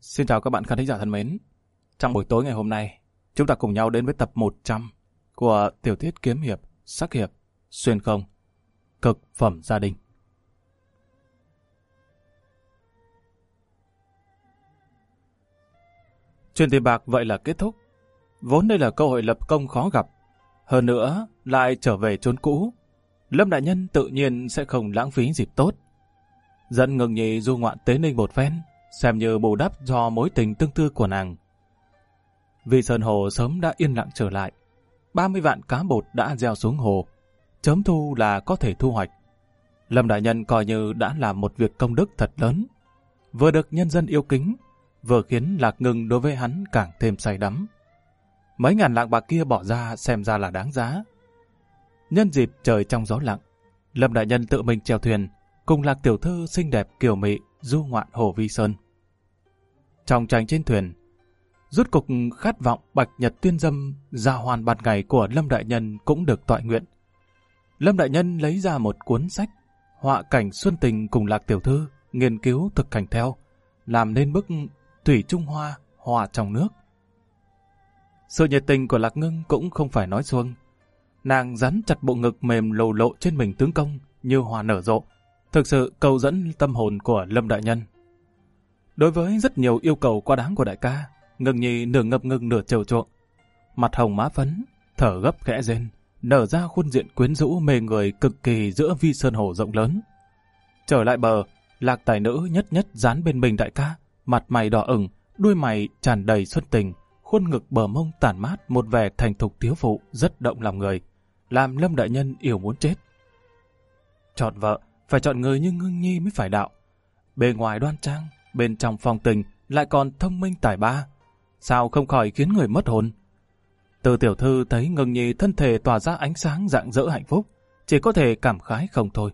Xin chào các bạn khán thính giả thân mến. Trong buổi tối ngày hôm nay, chúng ta cùng nhau đến với tập 100 của tiểu thuyết kiếm hiệp, sắc hiệp, xuyên không, cực phẩm gia đình. Chuyện tiền bạc vậy là kết thúc. Vốn đây là cơ hội lập công khó gặp. Hơn nữa, lại trở về chốn cũ. Lâm đại nhân tự nhiên sẽ không lãng phí dịp tốt. Dẫn Ngưng Nhi du ngoạn Tế Ninh một phen, xem như bù đắp do mối tình tương tư của nàng. Vì Sơn Hồ sớm đã yên lặng trở lại. 30 vạn cá bột đã gieo xuống hồ. Chớm thu là có thể thu hoạch. Lâm đại nhân coi như đã làm một việc công đức thật lớn. Vừa được nhân dân yêu kính, vừa khiến Lạc Ngưng đối với hắn càng thêm say đắm. Mấy ngàn lạng bạc kia bỏ ra xem ra là đáng giá. Nhân dịp trời trong gió lặng, Lâm đại nhân tự mình chèo thuyền, cùng Lạc tiểu thư xinh đẹp kiều mị du ngoạn hồ Vi Sơn. Trong tranh trên thuyền, rút cục khát vọng bạch nhật tuyên dâm gia hoàn ban ngày của Lâm đại nhân cũng được toại nguyện. Lâm đại nhân lấy ra một cuốn sách, họa cảnh xuân tình cùng Lạc tiểu thư, nghiên cứu thực hành theo, làm nên bức Thủy Trung Hoa hòa trong nước. Sự nhiệt tình của Lạc Ngưng cũng không phải nói xuông. Nàng rắn chặt bộ ngực mềm lồ lộ trên mình tướng công như hoa nở rộ, thực sự câu dẫn tâm hồn của Lâm đại nhân. Đối với rất nhiều yêu cầu quá đáng của đại ca, Ngưng Nhi nửa ngập ngừng nửa trầu chuộng, mặt hồng má phấn, thở gấp khẽ rên, nở ra khuôn diện quyến rũ mê người cực kỳ giữa Vi Sơn Hồ rộng lớn. Trở lại bờ, Lạc tài nữ nhất nhất dán bên mình đại ca, mặt mày đỏ ửng, đuôi mày tràn đầy xuân tình, khuôn ngực bờ mông tản mát một vẻ thành thục thiếu phụ rất động lòng người, làm Lâm đại nhân yêu muốn chết. Chọn vợ, phải chọn người như Ngưng Nhi mới phải đạo. Bề ngoài đoan trang, bên trong phong tình, lại còn thông minh tài ba. Sao không khỏi khiến người mất hồn? Từ tiểu thư thấy Ngưng Nhi thân thể tỏa ra ánh sáng rạng rỡ hạnh phúc, chỉ có thể cảm khái không thôi.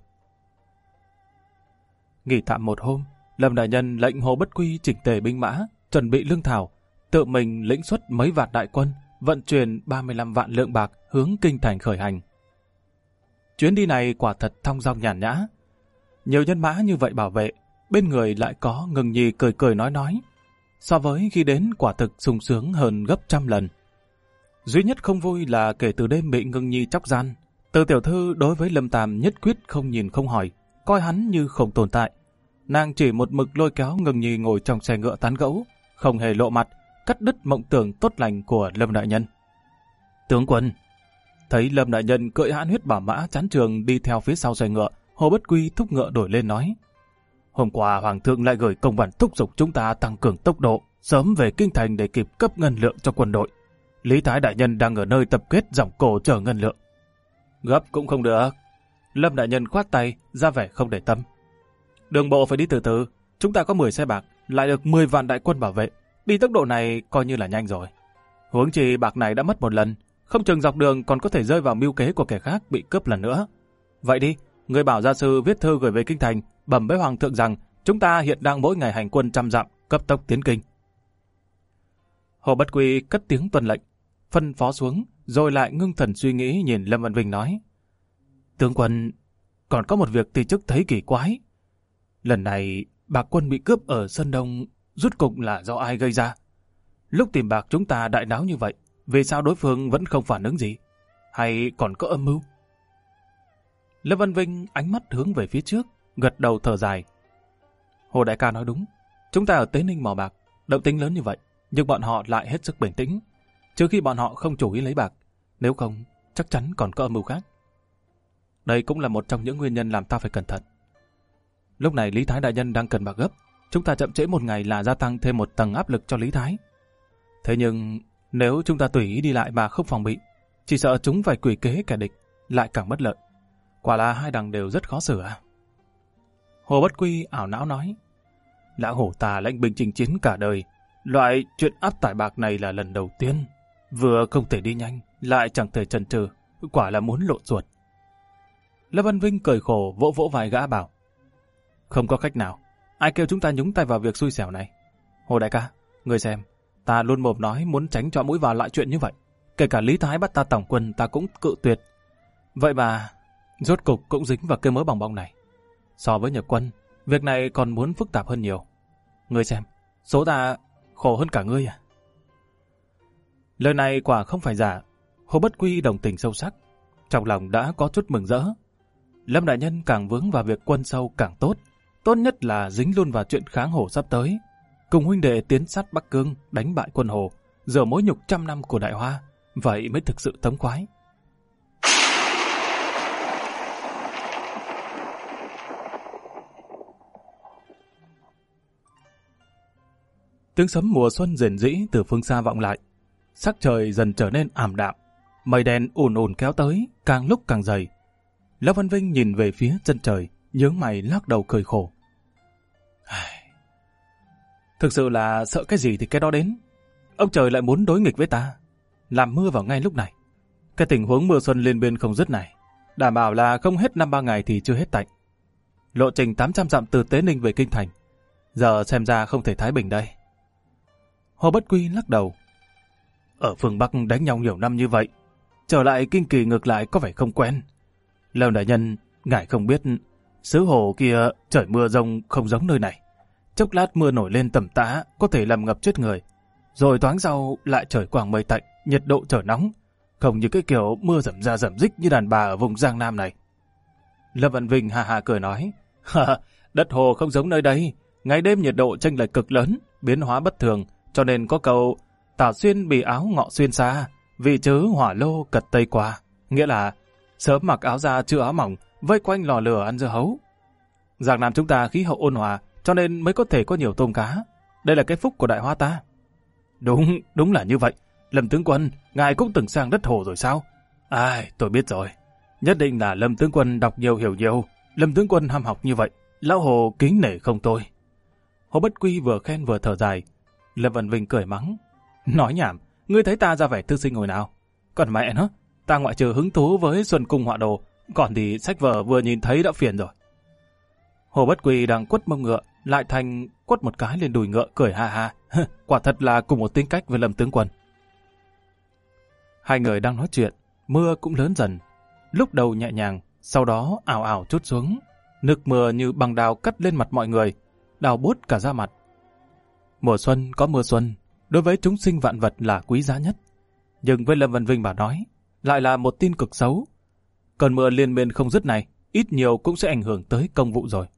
Nghỉ tạm một hôm, Lâm đại nhân lệnh Hồ Bất Quy chỉnh tề binh mã, chuẩn bị lương thảo, tự mình lĩnh xuất mấy vạn đại quân, vận chuyển 35 vạn lượng bạc hướng kinh thành khởi hành. Chuyến đi này quả thật thong dong nhàn nhã. Nhiều nhân mã như vậy bảo vệ, bên người lại có Ngưng Nhi cười cười nói. So với khi đến quả thực sung sướng hơn gấp trăm lần. Duy nhất không vui là kể từ đêm bị Ngưng Nhi chóc gian, Từ tiểu thư đối với Lâm Tam nhất quyết không nhìn không hỏi, coi hắn như không tồn tại. Nàng chỉ một mực lôi kéo Ngưng Nhi ngồi trong xe ngựa tán gẫu, không hề lộ mặt, cắt đứt mộng tưởng tốt lành của Lâm đại nhân. Tướng quân, thấy Lâm đại nhân cưỡi hãn huyết bảo mã chán trường đi theo phía sau xe ngựa, Hồ Bất Quy thúc ngựa đổi lên nói: Hôm qua Hoàng thượng lại gửi công văn thúc giục chúng ta tăng cường tốc độ, sớm về kinh thành để kịp cấp ngân lượng cho quân đội. Lý Thái đại nhân đang ở nơi tập kết dòng cổ chờ ngân lượng. Gấp cũng không được. Lâm đại nhân khoát tay, ra vẻ không để tâm. Đường bộ phải đi từ từ, chúng ta có 10 xe bạc, lại được 10 vạn đại quân bảo vệ. Đi tốc độ này coi như là nhanh rồi. Huống chi bạc này đã mất một lần, không chừng dọc đường còn có thể rơi vào mưu kế của kẻ khác bị cướp lần nữa. Vậy đi, người bảo gia sư viết thư gửi về kinh thành, bẩm với Hoàng thượng rằng chúng ta hiện đang mỗi ngày hành quân 100 dặm, cấp tốc tiến kinh. Hồ Bất Quy cất tiếng tuân lệnh, phân phó xuống, rồi lại ngưng thần suy nghĩ nhìn Lâm Văn Vinh nói: Tướng quân, còn có một việc thì chức thấy kỳ quái. Lần này bạc quân bị cướp ở Sơn Đông, rút cục là do ai gây ra? Lúc tìm bạc chúng ta đại náo như vậy, vì sao đối phương vẫn không phản ứng gì? Hay còn có âm mưu? Lâm Văn Vinh ánh mắt hướng về phía trước, gật đầu thở dài. Hồ đại ca nói đúng, chúng ta ở Tế Ninh mò bạc, động tính lớn như vậy, nhưng bọn họ lại hết sức bình tĩnh, trừ khi bọn họ không chủ ý lấy bạc, nếu không chắc chắn còn có âm mưu khác. Đây cũng là một trong những nguyên nhân làm ta phải cẩn thận. Lúc này Lý Thái đại nhân đang cần bạc gấp, chúng ta chậm trễ một ngày là gia tăng thêm một tầng áp lực cho Lý Thái. Thế nhưng nếu chúng ta tùy ý đi lại mà không phòng bị, chỉ sợ chúng phải quỷ kế kẻ địch, lại càng bất lợi. Quả là hai đằng đều rất khó xử à? Hồ Bất Quy ảo não nói: Lão hổ ta lãnh binh chinh chiến cả đời, loại chuyện áp tải bạc này là lần đầu tiên. Vừa không thể đi nhanh, lại chẳng thể chần chừ, quả là muốn lộn ruột. Lâm Văn Vinh cười khổ vỗ vỗ vai gã bảo: Không có cách nào, ai kêu chúng ta nhúng tay vào việc xui xẻo này. Hồ đại ca, người xem, ta luôn mồm nói muốn tránh cho mũi vào lại chuyện như vậy. Kể cả Lý Thái bắt ta tổng quân ta cũng cự tuyệt. Vậy mà rốt cục cũng dính vào cái mớ bòng bong này. So với Nhật quân, việc này còn muốn phức tạp hơn nhiều. Người xem, Số ta khổ hơn cả ngươi à? Lời này quả không phải giả. Hồ Bất Quy đồng tình sâu sắc, trong lòng đã có chút mừng rỡ. Lâm đại nhân càng vướng vào việc quân sâu càng tốt. Tốt nhất là dính luôn vào chuyện kháng Hồ sắp tới. Cùng huynh đệ tiến sát Bắc Cương, đánh bại quân Hồ, rửa mối nhục 100 năm của Đại Hoa. Vậy mới thực sự thống khoái. Tiếng sấm mùa xuân rền rĩ từ phương xa vọng lại. Sắc trời dần trở nên ảm đạm. Mây đen ùn ùn kéo tới, càng lúc càng dày. Lão Văn Vinh nhìn về phía chân trời, nhướng mày lắc đầu cười khổ. Thực sự là sợ cái gì thì cái đó đến. Ông trời lại muốn đối nghịch với ta, làm mưa vào ngay lúc này. Cái tình huống mưa xuân liên biên không dứt này, đảm bảo là không hết 5-3 ngày thì chưa hết tạnh. Lộ trình 800 dặm từ Tế Ninh về Kinh Thành, giờ xem ra không thể thái bình đây. Hồ Bất Quy lắc đầu. Ở phương Bắc đánh nhau nhiều năm như vậy, trở lại Kinh Kỳ ngược lại có vẻ không quen. Lâm đại nhân, ngài không biết, xứ Hồ kia trời mưa rông không giống nơi này. Chốc lát mưa nổi lên tầm tã, có thể làm ngập chết người. Rồi thoáng sau lại trời quang mây tạnh, nhiệt độ trở nóng. Không như cái kiểu mưa rầm ra rầm rích như đàn bà ở vùng Giang Nam này. Lâm Văn Vinh hà hà cười nói, đất Hồ không giống nơi đây. Ngày đêm nhiệt độ chênh lệch cực lớn, biến hóa bất thường, cho nên có câu tả xuyên bì áo ngọ xuyên xa, vị chớ hỏa lô cật tây qua. Nghĩa là sớm mặc áo da chưa áo mỏng, vây quanh lò lửa ăn dưa hấu. Giang Nam chúng ta khí hậu ôn hòa, cho nên mới có thể có nhiều tôm cá. Đây là cái phúc của Đại Hoa ta. Đúng là như vậy. Lâm tướng quân, ngài cũng từng sang đất Hồ rồi sao? Tôi biết rồi. Nhất định là Lâm tướng quân đọc nhiều hiểu nhiều. Lâm tướng quân ham học như vậy, lão Hồ kính nể không tôi. Hồ Bất Quy vừa khen vừa thở dài. Lâm Văn Vinh cười mắng. Nói nhảm, ngươi thấy ta ra vẻ thư sinh hồi nào? Còn mẹ nó, ta ngoại trừ hứng thú với Xuân Cung họa đồ, còn thì sách vở vừa nhìn thấy đã phiền rồi. Hồ Bất Quy đang quất mông ngựa, lại thành quất một cái lên đùi ngựa cười ha ha. Quả thật là cùng một tính cách với Lâm tướng quân. Hai người đang nói chuyện, mưa cũng lớn dần. Lúc đầu nhẹ nhàng, sau đó ảo ảo trút xuống. Nước mưa như bằng đào cắt lên mặt mọi người, đào buốt cả da mặt. Mùa xuân có mưa xuân, đối với chúng sinh vạn vật là quý giá nhất. Nhưng với Lâm Văn Vinh mà nói, lại là một tin cực xấu. Cơn mưa liên miên không dứt này, ít nhiều cũng sẽ ảnh hưởng tới công vụ rồi.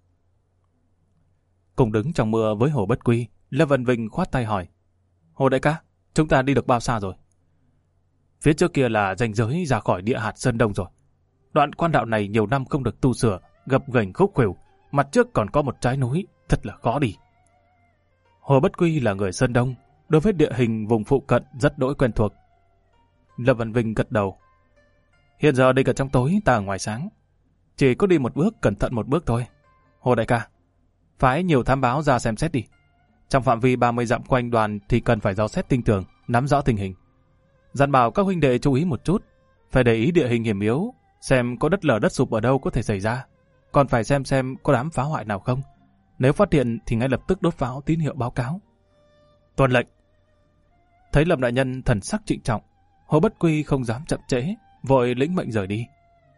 Cùng đứng trong mưa với Hồ Bất Quy, Lâm Văn Vinh khoát tay hỏi. Hồ đại ca, chúng ta đi được bao xa rồi? Phía trước kia là ranh giới ra khỏi địa hạt Sơn Đông rồi. Đoạn quan đạo này nhiều năm không được tu sửa, gập ghềnh khúc khuỷu, mặt trước còn có một trái núi, thật là khó đi. Hồ Bất Quy là người Sơn Đông, đối với địa hình vùng phụ cận rất đỗi quen thuộc. Lâm Văn Vinh gật đầu. Hiện giờ đây cả trong tối, ta ở ngoài sáng. Chỉ có đi một bước, cẩn thận một bước thôi. Hồ đại ca, phái nhiều thám báo ra xem xét đi. Trong phạm vi 30 dặm quanh đoàn thì cần phải dò xét tinh tường, nắm rõ tình hình. Dặn bảo các huynh đệ chú ý một chút, phải để ý địa hình hiểm yếu, xem có đất lở đất sụp ở đâu có thể xảy ra. Còn phải xem có đám phá hoại nào không. Nếu phát hiện thì ngay lập tức đốt pháo tín hiệu báo cáo. Tuân lệnh. Thấy Lâm đại nhân thần sắc trịnh trọng, Hồ Bất Quy không dám chậm trễ, vội lĩnh mệnh rời đi.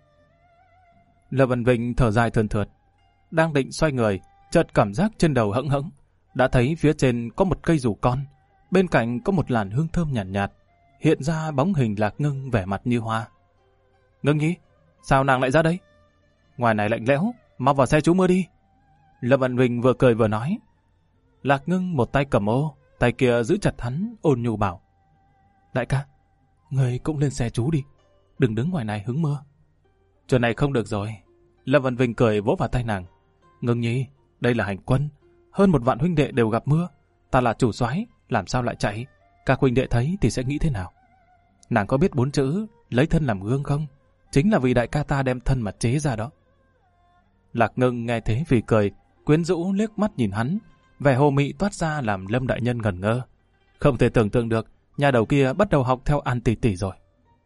Lâm Văn Vinh thở dài thườn thượt, đang định xoay người, chợt cảm giác trên đầu hững hững, đã thấy phía trên có một cây rủ con, bên cạnh có một làn hương thơm nhàn nhạt, hiện ra bóng hình Lạc Ngưng vẻ mặt như hoa. Ngưng nhi, sao nàng lại ra đây? Ngoài này lạnh lẽo, mau vào xe trú mưa đi. Lâm Văn Vinh vừa cười vừa nói. Lạc Ngưng một tay cầm ô, tay kia giữ chặt hắn, ôn nhu bảo. Đại ca, người cũng lên xe trú đi, đừng đứng ngoài này hứng mưa. Chuyện này không được rồi. Lâm Văn Vinh cười vỗ vào tay nàng. Ngưng nhi, đây là hành quân, hơn 1 vạn huynh đệ đều gặp mưa, ta là chủ soái, làm sao lại chạy? Các huynh đệ thấy thì sẽ nghĩ thế nào? Nàng có biết 4 chữ lấy thân làm gương không? Chính là vì đại ca ta đem thân mà chế ra đó. Lạc Ngưng nghe thế vì cười, quyến rũ liếc mắt nhìn hắn, vẻ hồ mị toát ra làm Lâm đại nhân ngẩn ngơ. Không thể tưởng tượng được, nhà đầu kia bắt đầu học theo An tỷ tỷ rồi.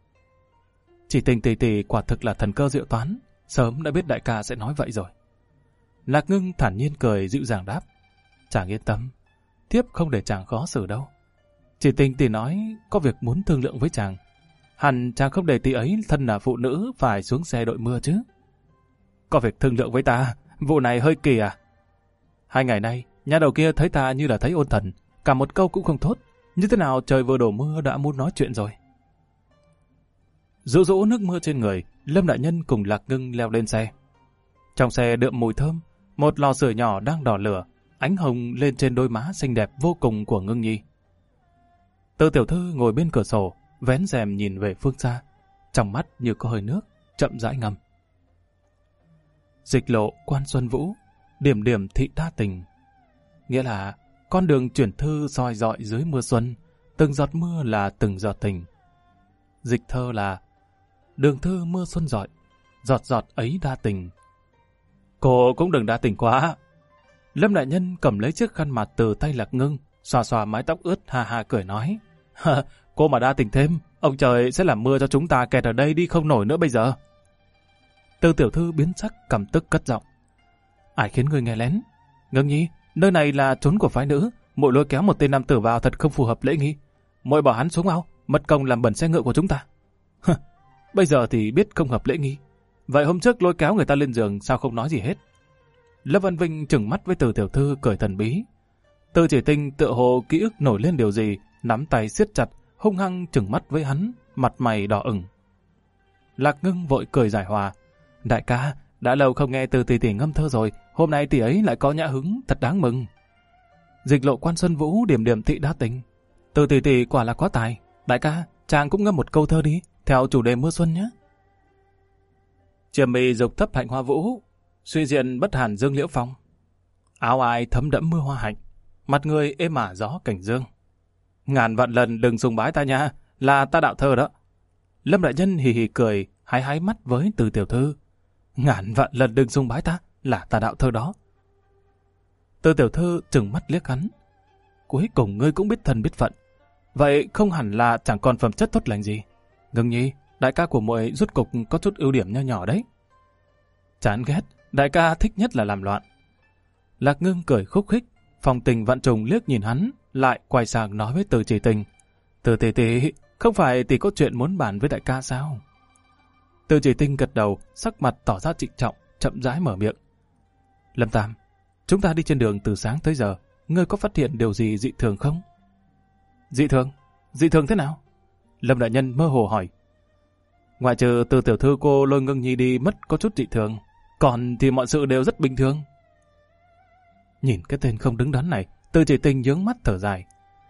Chỉ Tình tỷ tỷ quả thực là thần cơ diệu toán, sớm đã biết đại ca sẽ nói vậy rồi. Lạc Ngưng thản nhiên cười dịu dàng đáp. Chàng yên tâm, thiếp không để chàng khó xử đâu. Chỉ Tình tỷ nói có việc muốn thương lượng với chàng. Hẳn chàng không để tỷ ấy thân là phụ nữ phải xuống xe đội mưa chứ. Có việc thương lượng với ta, vụ này hơi kỳ à? 2 ngày nay, Nhà đầu kia thấy ta như là thấy ôn thần, cả một câu cũng không thốt. Như thế nào trời vừa đổ mưa đã muốn nói chuyện rồi. Rũ rũ nước mưa trên người, Lâm đại nhân cùng Lạc Ngưng leo lên xe. Trong xe đượm mùi thơm, một lò sưởi nhỏ đang đỏ lửa, ánh hồng lên trên đôi má xinh đẹp vô cùng của Ngưng Nhi. Từ tiểu thư ngồi bên cửa sổ, vén rèm nhìn về phương xa, trong mắt như có hơi nước, chậm rãi ngâm. Dịch lộ quan Xuân Vũ, điểm điểm thị đa tình. Nghĩa là con đường chuyển thư soi dọi dưới mưa xuân, từng giọt mưa là từng giọt tình. Dịch thơ là đường thư mưa xuân dọi, giọt giọt ấy đa tình. Cô cũng đừng đa tình quá. Lâm đại nhân cầm lấy chiếc khăn mặt từ tay Lạc Ngưng, xoa xoa mái tóc ướt, ha ha cười nói. Cô mà đa tình thêm, ông trời sẽ làm mưa cho chúng ta kẹt ở đây đi không nổi nữa bây giờ. Từ tiểu thư biến sắc căm tức cất giọng. Ai khiến ngươi nghe lén? Ngưng Nhi, nơi này là trốn của phái nữ, muội lôi kéo một tên nam tử vào thật không phù hợp lễ nghi. Muội bỏ hắn xuống mau, mất công làm bẩn xe ngựa của chúng ta. Bây giờ thì biết không hợp lễ nghi. Vậy hôm trước lôi kéo người ta lên giường sao không nói gì hết? Lâm Văn Vinh trừng mắt với Từ tiểu thư cười thần bí. Từ Chỉ Tinh tựa hồ ký ức nổi lên điều gì, nắm tay siết chặt, hung hăng trừng mắt với hắn, mặt mày đỏ ửng. Lạc Ngưng vội cười giải hòa. Đại ca, đã lâu không nghe Từ tỷ tỷ ngâm thơ rồi, hôm nay tỷ ấy lại có nhã hứng, thật đáng mừng. Dịch lộ quan Xuân Vũ điểm điểm thị đa tình. Từ tỷ tỷ quả là quá tài. Đại ca, chàng cũng ngâm một câu thơ đi, theo chủ đề mưa xuân nhé. Chiêm mi dục thấp hạnh hoa vũ, suy diện bất hàn dương liễu phong. Áo ai thấm đẫm mưa hoa hạnh, mặt người êm ả gió cảnh dương. Ngàn vạn lần đừng sùng bái ta nha, là ta đạo thơ đó. Lâm đại nhân hì hì cười, hái hái mắt với Từ tiểu thư. Ngàn vạn lần đừng sùng bái ta, là ta đạo thơ đó. Từ tiểu thư trừng mắt liếc hắn. Cuối cùng ngươi cũng biết thân biết phận. Vậy không hẳn là chẳng còn phẩm chất tốt lành gì. Ngưng Nhi, đại ca của muội rốt cục có chút ưu điểm nho nhỏ đấy. Chán ghét, đại ca thích nhất là làm loạn. Lạc Ngưng cười khúc khích, phong tình vạn trùng liếc nhìn hắn, lại quay sang nói với Từ Chỉ Tình. Từ tỷ tỷ, không phải tỷ có chuyện muốn bàn với đại ca sao? Từ Chỉ Tình gật đầu, sắc mặt tỏ ra trịnh trọng, chậm rãi mở miệng. Lâm Tam, chúng ta đi trên đường từ sáng tới giờ, ngươi có phát hiện điều gì dị thường không? Dị thường? Dị thường thế nào? Lâm đại nhân mơ hồ hỏi. Ngoại trừ Từ tiểu thư cô lôi Ngưng Nhi đi mất có chút dị thường, còn thì mọi sự đều rất bình thường. Nhìn cái tên không đứng đắn này, Từ Chỉ Tình nhướng mắt thở dài.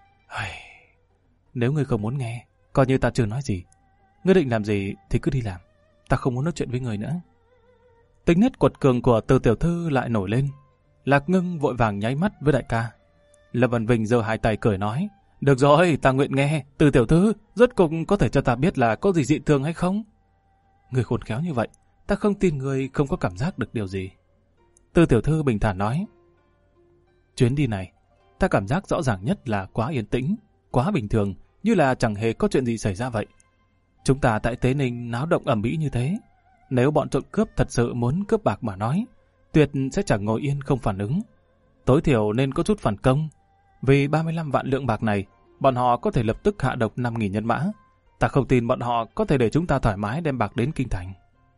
Nếu ngươi không muốn nghe, coi như ta chưa nói gì. Ngươi định làm gì thì cứ đi làm, ta không muốn nói chuyện với ngươi nữa. Tính nét quật cường của Từ tiểu thư lại nổi lên. Lạc Ngưng vội vàng nháy mắt với đại ca. Lâm Văn Vinh giơ hai tay cười nói. Được rồi, ta nguyện nghe. Từ tiểu thư, rốt cục có thể cho ta biết là có gì dị thường hay không? Người khôn khéo như vậy, ta không tin người không có cảm giác được điều gì. Từ tiểu thư bình thản nói. Chuyến đi này, ta cảm giác rõ ràng nhất là quá yên tĩnh, quá bình thường, như là chẳng hề có chuyện gì xảy ra vậy. Chúng ta tại Tế Ninh náo động ầm ĩ như thế. Nếu bọn trộm cướp thật sự muốn cướp bạc mà nói, tuyệt sẽ chẳng ngồi yên không phản ứng. Tối thiểu nên có chút phản công. Vì 35 vạn lượng bạc này, bọn họ có thể lập tức hạ độc 5.000 nhân mã. Ta không tin bọn họ có thể để chúng ta thoải mái đem bạc đến kinh thành.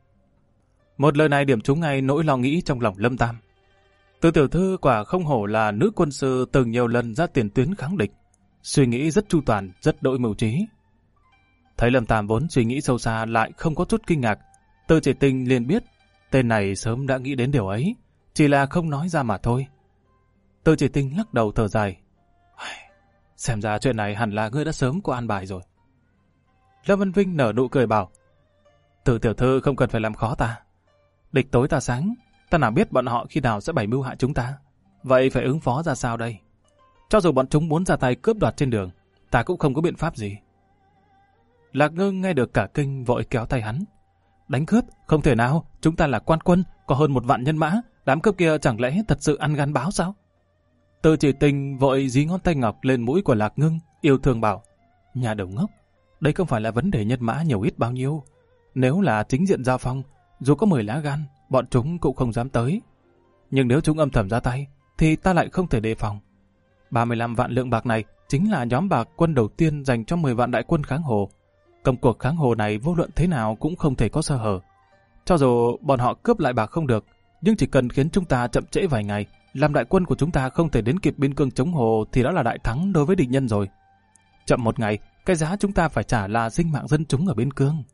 Một lời này điểm trúng ngay nỗi lo nghĩ trong lòng Lâm Tam. Từ tiểu thư quả không hổ là nữ quân sư từng nhiều lần ra tiền tuyến kháng địch. Suy nghĩ rất chu toàn, rất đội mưu trí. Thấy Lâm Tam vốn suy nghĩ sâu xa lại không có chút kinh ngạc, Từ Chỉ Tình liền biết tên này sớm đã nghĩ đến điều ấy, chỉ là không nói ra mà thôi. Từ Chỉ Tình lắc đầu thở dài. Xem ra chuyện này hẳn là ngươi đã sớm có an bài rồi. Lâm Văn Vinh nở nụ cười bảo. Từ tiểu thư không cần phải làm khó ta. Địch tối ta sáng, ta nào biết bọn họ khi nào sẽ bày mưu hại chúng ta. Vậy phải ứng phó ra sao đây? Cho dù bọn chúng muốn ra tay cướp đoạt trên đường, ta cũng không có biện pháp gì. Lạc Ngưng nghe được cả kinh vội kéo tay hắn. Đánh cướp? Không thể nào, chúng ta là quan quân, có hơn 1 vạn nhân mã, đám cướp kia chẳng lẽ thật sự ăn gan báo sao? Từ Chỉ Tình vội dí ngón tay ngọc lên mũi của Lạc Ngưng, yêu thương bảo. Nhà đầu ngốc, đây không phải là vấn đề nhân mã nhiều ít bao nhiêu. Nếu là chính diện giao phong, dù có 10 lá gan, bọn chúng cũng không dám tới. Nhưng nếu chúng âm thầm ra tay, thì ta lại không thể đề phòng. 35 vạn lượng bạc này chính là nhóm bạc quân đầu tiên dành cho 10 vạn đại quân kháng Hồ. Công cuộc kháng Hồ này vô luận thế nào cũng không thể có sơ hở. Cho dù bọn họ cướp lại bạc không được, nhưng chỉ cần khiến chúng ta chậm trễ vài ngày, làm đại quân của chúng ta không thể đến kịp biên cương chống Hồ thì đã là đại thắng đối với địch nhân rồi. Chậm một ngày, cái giá chúng ta phải trả là sinh mạng dân chúng ở biên cương.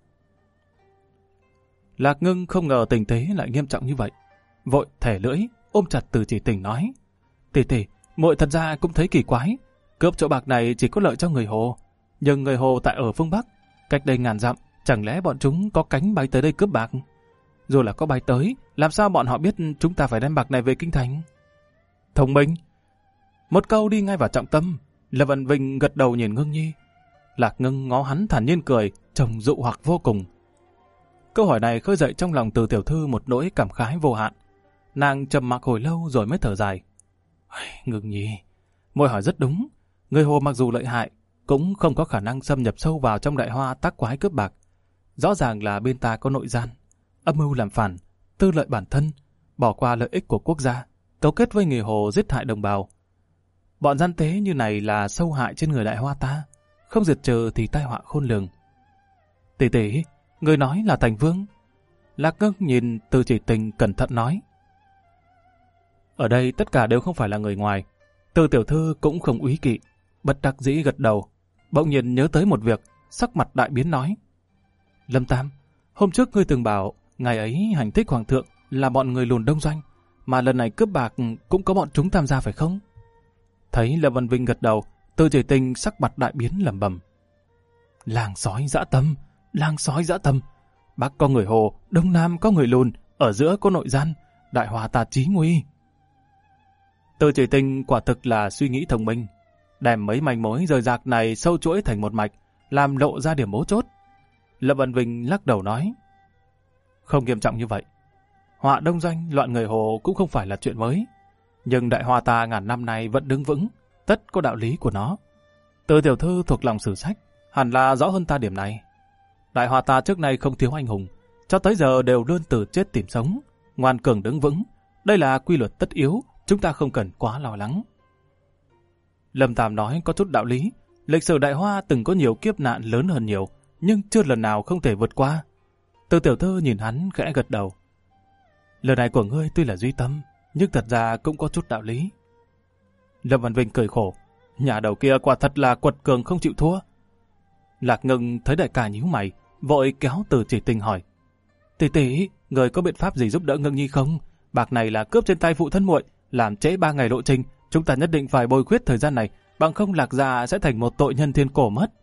Lạc Ngưng không ngờ tình thế lại nghiêm trọng như vậy. Vội thẻ lưỡi, ôm chặt Từ Chỉ Tình nói: Tỷ tỷ, muội thật ra cũng thấy kỳ quái. Cướp chỗ bạc này chỉ có lợi cho người Hồ. Nhưng người Hồ tại ở phương Bắc, cách đây ngàn dặm, chẳng lẽ bọn chúng có cánh bay tới đây cướp bạc? Dù là có bay tới, làm sao bọn họ biết chúng ta phải đem bạc này về kinh thành? Thông minh. Một câu đi ngay vào trọng tâm. Lâm Vân Vinh gật đầu nhìn Ngưng Nhi. Lạc Ngưng ngó hắn thản nhiên cười, trông dụ hoặc vô cùng. Câu hỏi này khơi dậy trong lòng Từ tiểu thư một nỗi cảm khái vô hạn. Nàng trầm mặc hồi lâu rồi mới thở dài. Ngưng Nhi, muội hỏi rất đúng. Người Hồ mặc dù lợi hại, cũng không có khả năng xâm nhập sâu vào trong Đại Hoa tác quái cướp bạc. Rõ ràng là bên ta có nội gian, âm mưu làm phản, tư lợi bản thân, bỏ qua lợi ích của quốc gia, cấu kết với người Hồ giết hại đồng bào. Bọn gian tế như này là sâu hại trên người Đại Hoa ta, không diệt trừ thì tai họa khôn lường. Tỷ tỷ, người nói là Thành Vương. Lạc Ngưng nhìn Từ Chỉ Tình cẩn thận nói. Ở đây tất cả đều không phải là người ngoài. Từ tiểu thư cũng không úy kỵ, bất đắc dĩ gật đầu. Bỗng nhiên nhớ tới một việc, sắc mặt đại biến nói: Lâm Tam, hôm trước ngươi từng bảo ngày ấy hành thích hoàng thượng là bọn người lùn đông doanh, mà lần này cướp bạc cũng có bọn chúng tham gia phải không? Thấy Lâm Vân Vinh gật đầu, Từ Chỉ Tình sắc mặt đại biến lẩm bẩm: Làng sói dã tâm, làng sói dã tâm. Bắc có người Hồ, Đông Nam có người lùn, ở giữa có nội gian, Đại Hoa ta chí nguy. Từ Chỉ Tình quả thực là suy nghĩ thông minh, đem mấy manh mối rời rạc này sâu chuỗi thành một mạch, làm lộ ra điểm mấu chốt. Lâm Vân Vinh lắc đầu nói: Không nghiêm trọng như vậy. Họa đông doanh loạn người Hồ cũng không phải là chuyện mới, nhưng Đại Hoa ta ngàn năm nay vẫn đứng vững, tất có đạo lý của nó. Từ tiểu thư thuộc lòng sử sách, hẳn là rõ hơn ta điểm này. Đại Hoa ta trước nay không thiếu anh hùng, cho tới giờ đều luôn từ chết tìm sống, ngoan cường đứng vững. Đây là quy luật tất yếu, chúng ta không cần quá lo lắng. Lâm Tam nói có chút đạo lý. Lịch sử Đại Hoa từng có nhiều kiếp nạn lớn hơn nhiều, nhưng chưa lần nào không thể vượt qua. Từ tiểu thư nhìn hắn khẽ gật đầu. Lời này của ngươi tuy là duy tâm, nhưng thật ra cũng có chút đạo lý. Lâm Văn Vinh cười khổ. Nhà đầu kia quả thật là quật cường không chịu thua. Lạc Ngưng thấy đại ca nhíu mày, vội kéo Từ Chỉ Tình hỏi: Tỷ tỷ, người có biện pháp gì giúp đỡ Ngưng Nhi không? Bạc này là cướp trên tay phụ thân muội, làm trễ 3 ngày lộ trình, chúng ta nhất định phải bồi khuyết thời gian này, bằng không Lạc gia sẽ thành một tội nhân thiên cổ mất.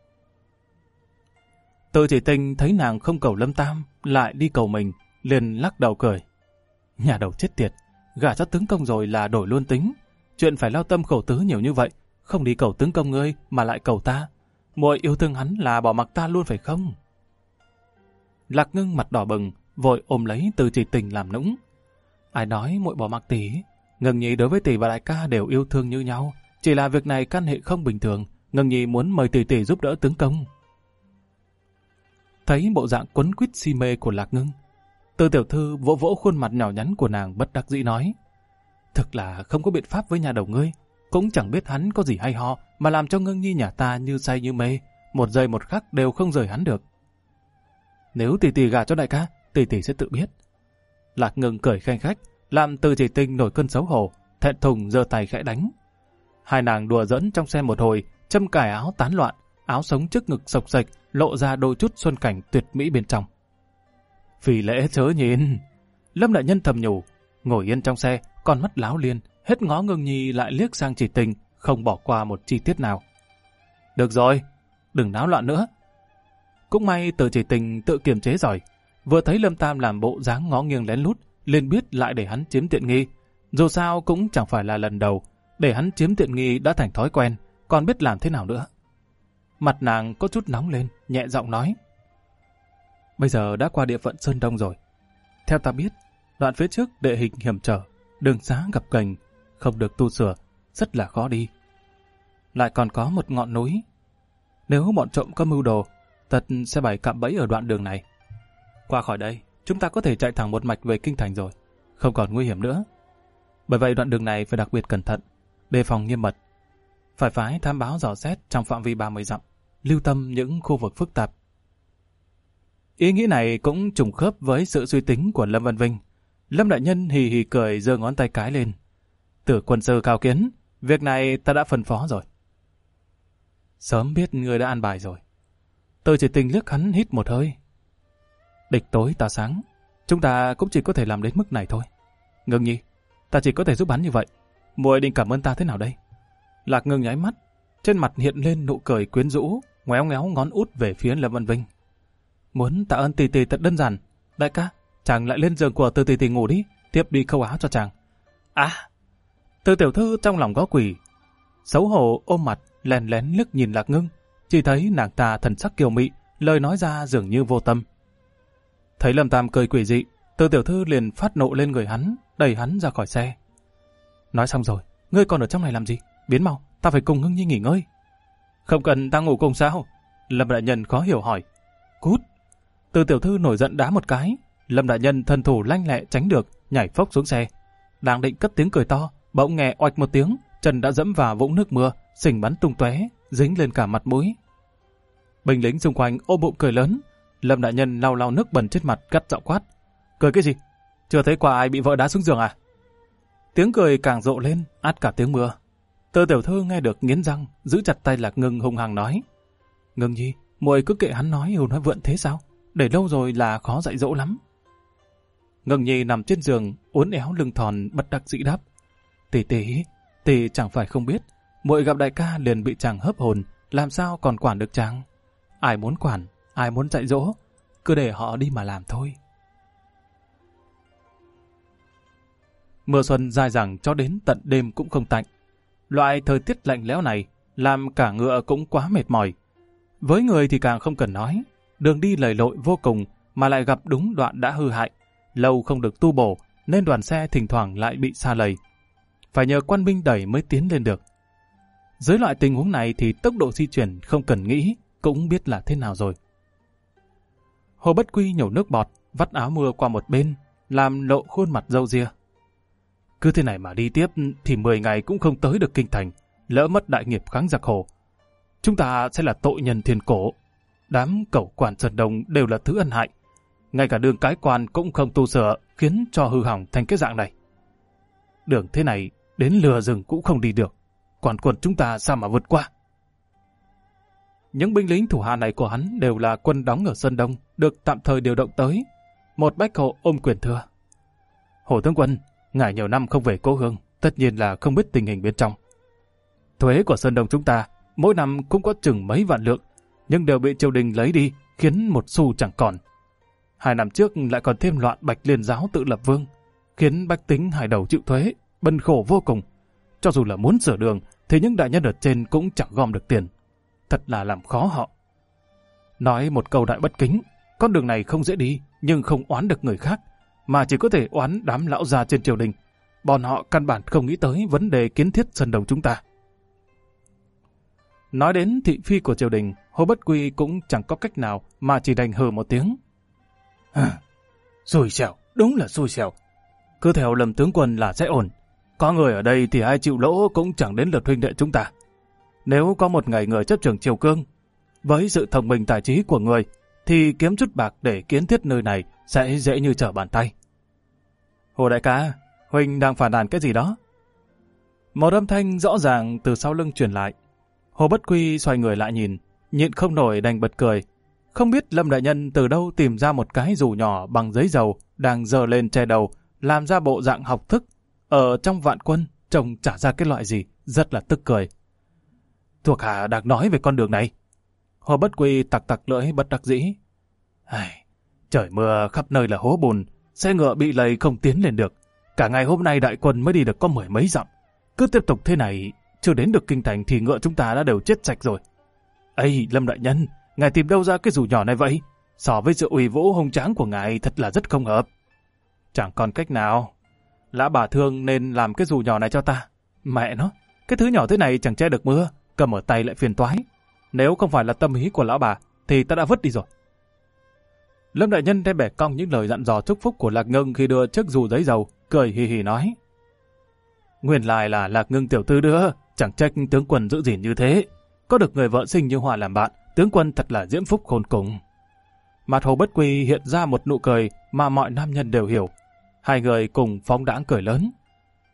Từ Chỉ Tình thấy nàng không cầu Lâm Tam, lại đi cầu mình, liền lắc đầu cười. Nhà đầu chết tiệt, gả cho tướng công rồi là đổi luôn tính. Chuyện phải lao tâm khổ tứ nhiều như vậy, không đi cầu tướng công ngươi mà lại cầu ta. Muội yêu thương hắn là bỏ mặc ta luôn phải không? Lạc Ngưng mặt đỏ bừng, vội ôm lấy Từ Chỉ Tình làm nũng. Ai nói muội bỏ mặc tỷ? Ngưng Nhi đối với tỷ và đại ca đều yêu thương như nhau, chỉ là việc này căn hệ không bình thường. Ngưng Nhi muốn mời tỷ giúp đỡ tướng công. Thấy bộ dạng quấn quýt si mê của Lạc Ngưng, Từ tiểu thư vỗ vỗ khuôn mặt nhỏ nhắn của nàng bất đắc dĩ nói: Thực là không có biện pháp với nhà đầu ngươi, cũng chẳng biết hắn có gì hay ho mà làm cho Ngưng Nhi nhà ta như say như mê, một giây một khắc đều không rời hắn được. Nếu tỷ gả cho đại ca, tỷ sẽ tự biết. Lạc Ngưng cười khanh khách, làm Từ Chỉ Tình nổi cơn xấu hổ, thẹn thùng giơ tay khẽ đánh. Hai nàng đùa giỡn trong xe một hồi, châm cài áo tán loạn, áo sống trước ngực sộc sạch, lộ ra đôi chút xuân cảnh tuyệt mỹ bên trong. Phỉ lễ chớ nhìn. Lâm đại nhân thầm nhủ, ngồi yên trong xe, con mắt láo liên, hết ngó Ngưng Nhi lại liếc sang Chỉ Tình, không bỏ qua một chi tiết nào. Được rồi, đừng náo loạn nữa. Cũng may Từ Chỉ Tình tự kiềm chế giỏi, vừa thấy Lâm Tam làm bộ dáng ngó nghiêng lén lút, liền biết lại để hắn chiếm tiện nghi. Dù sao cũng chẳng phải là lần đầu, để hắn chiếm tiện nghi đã thành thói quen, còn biết làm thế nào nữa. Mặt nàng có chút nóng lên, nhẹ giọng nói: Bây giờ đã qua địa phận Sơn Đông rồi. Theo ta biết, đoạn phía trước địa hình hiểm trở, đường xá gập ghềnh, không được tu sửa, rất là khó đi. Lại còn có một ngọn núi. Nếu bọn trộm có mưu đồ, tất sẽ bày cạm bẫy ở đoạn đường này. Qua khỏi đây, chúng ta có thể chạy thẳng một mạch về kinh thành rồi, không còn nguy hiểm nữa. Bởi vậy đoạn đường này phải đặc biệt cẩn thận, đề phòng nghiêm mật. Phải phái thám báo dò xét trong phạm vi 30 dặm, lưu tâm những khu vực phức tạp. Ý nghĩ này cũng trùng khớp với sự suy tính của Lâm Văn Vinh. Lâm đại nhân hì hì cười giơ ngón tay cái lên. Tử quân sư cao kiến, việc này ta đã phân phó rồi. Sớm biết ngươi đã an bài rồi. Tôi chỉ tình liếc hắn hít một hơi. Địch tối ta sáng, chúng ta cũng chỉ có thể làm đến mức này thôi. Ngưng nhi, ta chỉ có thể giúp hắn như vậy. Muội định cảm ơn ta thế nào đây? Lạc Ngưng nháy mắt, trên mặt hiện lên nụ cười quyến rũ, ngoéo ngoéo ngón út về phía Lâm Vân Vinh. Muốn tạ ơn Tì Tì thật đơn giản. Đại ca, chàng lại lên giường của Từ Tì Tì ngủ đi, tiếp đi khâu áo cho chàng. À, Từ tiểu thư trong lòng có quỷ, xấu hổ ôm mặt, lén lén liếc nhìn Lạc Ngưng, chỉ thấy nàng ta thần sắc kiều mị, lời nói ra dường như vô tâm. Thấy Lâm Tam cười quỷ dị, Từ tiểu thư liền phát nộ lên người hắn, đẩy hắn ra khỏi xe. Nói xong rồi, ngươi còn ở trong này làm gì? Biến mau, ta phải cùng Ngưng nhi nghỉ ngơi. Không cần ta ngủ cùng sao? Lâm đại nhân khó hiểu hỏi. Cút! Từ tiểu thư nổi giận đá một cái, Lâm đại nhân thân thủ lanh lẹ tránh được, nhảy phốc xuống xe. Đang định cất tiếng cười to, bỗng nghe oạch một tiếng, chân đã dẫm vào vũng nước mưa, sình bắn tung tóe, dính lên cả mặt mũi. Binh lính xung quanh ôm bụng cười lớn. Lâm đại nhân lau lau nước bẩn trên mặt, gắt giọng quát. Cười cái gì? Chưa thấy qua ai bị vợ đá xuống giường à? Tiếng cười càng rộ lên, át cả tiếng mưa. Từ tiểu thư nghe được nghiến răng, giữ chặt tay Lạc Ngưng hung hăng nói. Ngưng nhi, muội cứ kệ hắn nói hưu nói vượn thế sao? Để lâu rồi là khó dạy dỗ lắm. Ngưng nhi nằm trên giường, uốn éo lưng thòn bất đắc dĩ đáp. Tỷ chẳng phải không biết, muội gặp đại ca liền bị chàng hớp hồn, làm sao còn quản được chàng? Ai muốn quản, ai muốn dạy dỗ, cứ để họ đi mà làm thôi. Mưa xuân dài dẳng cho đến tận đêm cũng không tạnh. Loại thời tiết lạnh lẽo này làm cả ngựa cũng quá mệt mỏi. Với người thì càng không cần nói, đường đi lầy lội vô cùng mà lại gặp đúng đoạn đã hư hại, lâu không được tu bổ nên đoàn xe thỉnh thoảng lại bị sa lầy. Phải nhờ quan binh đẩy mới tiến lên được. Dưới loại tình huống này thì tốc độ di chuyển không cần nghĩ cũng biết là thế nào rồi. Hồ Bất Quy nhổ nước bọt, vắt áo mưa qua một bên, làm lộ khuôn mặt râu ria. Cứ thế này mà đi tiếp thì 10 ngày cũng không tới được kinh thành, lỡ mất đại nghiệp kháng giặc Hồ. Chúng ta sẽ là tội nhân thiên cổ. Đám cẩu quản Sơn Đông đều là thứ ân hại. Ngay cả đường cái quan cũng không tu sửa, khiến cho hư hỏng thành cái dạng này. Đường thế này, đến lừa rừng cũng không đi được. Còn quân chúng ta sao mà vượt qua? Những binh lính thủ hạ này của hắn đều là quân đóng ở Sơn Đông, được tạm thời điều động tới. Một bách hộ ôm quyền thưa. Hồ tướng quân, ngài nhiều năm không về cố hương, tất nhiên là không biết tình hình bên trong. Thuế của Sơn Đông chúng ta, mỗi năm cũng có chừng mấy vạn lượng, nhưng đều bị triều đình lấy đi, khiến một xu chẳng còn. 2 năm trước lại còn thêm loạn Bạch Liên giáo tự lập vương, khiến bách tính hai đầu chịu thuế, bần khổ vô cùng. Cho dù là muốn sửa đường, thì những đại nhân ở trên cũng chẳng gom được tiền. Thật là làm khó họ. Nói một câu đại bất kính, con đường này không dễ đi, nhưng không oán được người khác, mà chỉ có thể oán đám lão già trên triều đình. Bọn họ căn bản không nghĩ tới vấn đề kiến thiết Sơn Đông chúng ta. Nói đến thị phi của triều đình, Hồ Bất Quy cũng chẳng có cách nào mà chỉ đành hừ một tiếng. Xui xẻo, đúng là xui xẻo. Cứ theo Lâm tướng quân là sẽ ổn. Có người ở đây thì ai chịu lỗ cũng chẳng đến lượt huynh đệ chúng ta. Nếu có một ngày người chấp trưởng triều cương, với sự thông minh tài trí của người, thì kiếm chút bạc để kiến thiết nơi này sẽ dễ như trở bàn tay. Hồ đại ca, huynh đang phản nàn cái gì đó? Một âm thanh rõ ràng từ sau lưng truyền lại. Hồ Bất Quy xoay người lại nhìn, nhịn không nổi đành bật cười. Không biết Lâm đại nhân từ đâu tìm ra một cái dù nhỏ bằng giấy dầu đang giơ lên che đầu, làm ra bộ dạng học thức. Ở trong vạn quân, trông chả ra cái loại gì, rất là tức cười. Thuộc hạ đang nói về con đường này. Hồ Bất Quy tặc tặc lưỡi bất đắc dĩ. Trời mưa khắp nơi là hố bùn, xe ngựa bị lầy không tiến lên được. Cả ngày hôm nay đại quân mới đi được có 10 mấy dặm. Cứ tiếp tục thế này, chưa đến được kinh thành thì ngựa chúng ta đã đều chết sạch rồi. Ây, Lâm đại nhân, ngài tìm đâu ra cái dù nhỏ này vậy? So với sự uy vũ hùng tráng của ngài thật là rất không hợp. Chẳng còn cách nào. Lã bà thương nên làm cái dù nhỏ này cho ta. Mẹ nó, cái thứ nhỏ thế này chẳng che được mưa, cầm ở tay lại phiền toái. Nếu không phải là tâm ý của lão bà, thì ta đã vứt đi rồi. Lâm đại nhân đem bẻ cong những lời dặn dò chúc phúc của Lạc Ngưng khi đưa chiếc dù giấy dầu, cười hì hì nói. Nguyên lai là Lạc Ngưng tiểu thư đưa, chẳng trách tướng quân giữ gìn như thế. Có được người vợ sinh như Hoa làm bạn, tướng quân thật là diễm phúc khôn cùng. Mặt Hồ Bất Quy hiện ra một nụ cười mà mọi nam nhân đều hiểu. Hai người cùng phóng đãng cười lớn.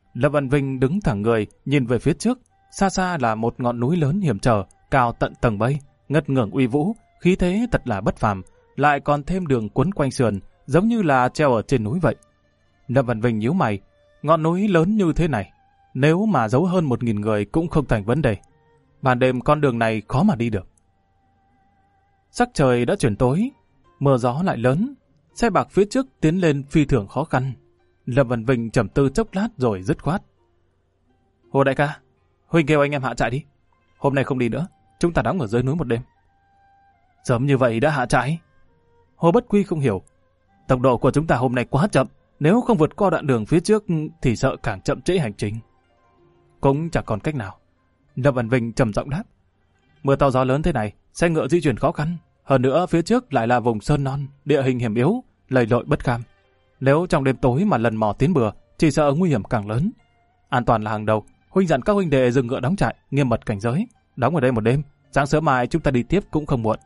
Lâm Văn Vinh đứng thẳng người, nhìn về phía trước. Xa xa là một ngọn núi lớn hiểm trở, cao tận tầng mây, ngất ngưởng uy vũ, khí thế thật là bất phàm, lại còn thêm đường quấn quanh sườn, giống như là treo ở trên núi vậy. Lâm Văn Vinh nhíu mày, ngọn núi lớn như thế này, nếu mà giấu hơn 1.000 người cũng không thành vấn đề. Ban đêm con đường này khó mà đi được. Sắc trời đã chuyển tối, mưa gió lại lớn, xe bạc phía trước tiến lên phi thường khó khăn. Lâm Văn Vinh trầm tư chốc lát rồi dứt khoát. Hồ đại ca, huynh kêu anh em hạ trại đi. Hôm nay không đi nữa, chúng ta đóng ở dưới núi một đêm. Sớm như vậy đã hạ trại? Hồ Bất Quy không hiểu. Tốc độ của chúng ta hôm nay quá chậm, nếu không vượt qua đoạn đường phía trước thì sợ càng chậm trễ hành trình. Cũng chẳng còn cách nào. Lâm Văn Vinh trầm giọng đáp. Mưa to gió lớn thế này, xe ngựa di chuyển khó khăn. Hơn nữa phía trước lại là vùng sơn non, địa hình hiểm yếu, lầy lội bất kham. Nếu trong đêm tối mà lần mò tiến bừa, chỉ sợ nguy hiểm càng lớn. An toàn là hàng đầu. Huynh dặn các huynh đệ dừng ngựa đóng trại, nghiêm mật cảnh giới. Đóng ở đây một đêm, sáng sớm mai chúng ta đi tiếp cũng không muộn.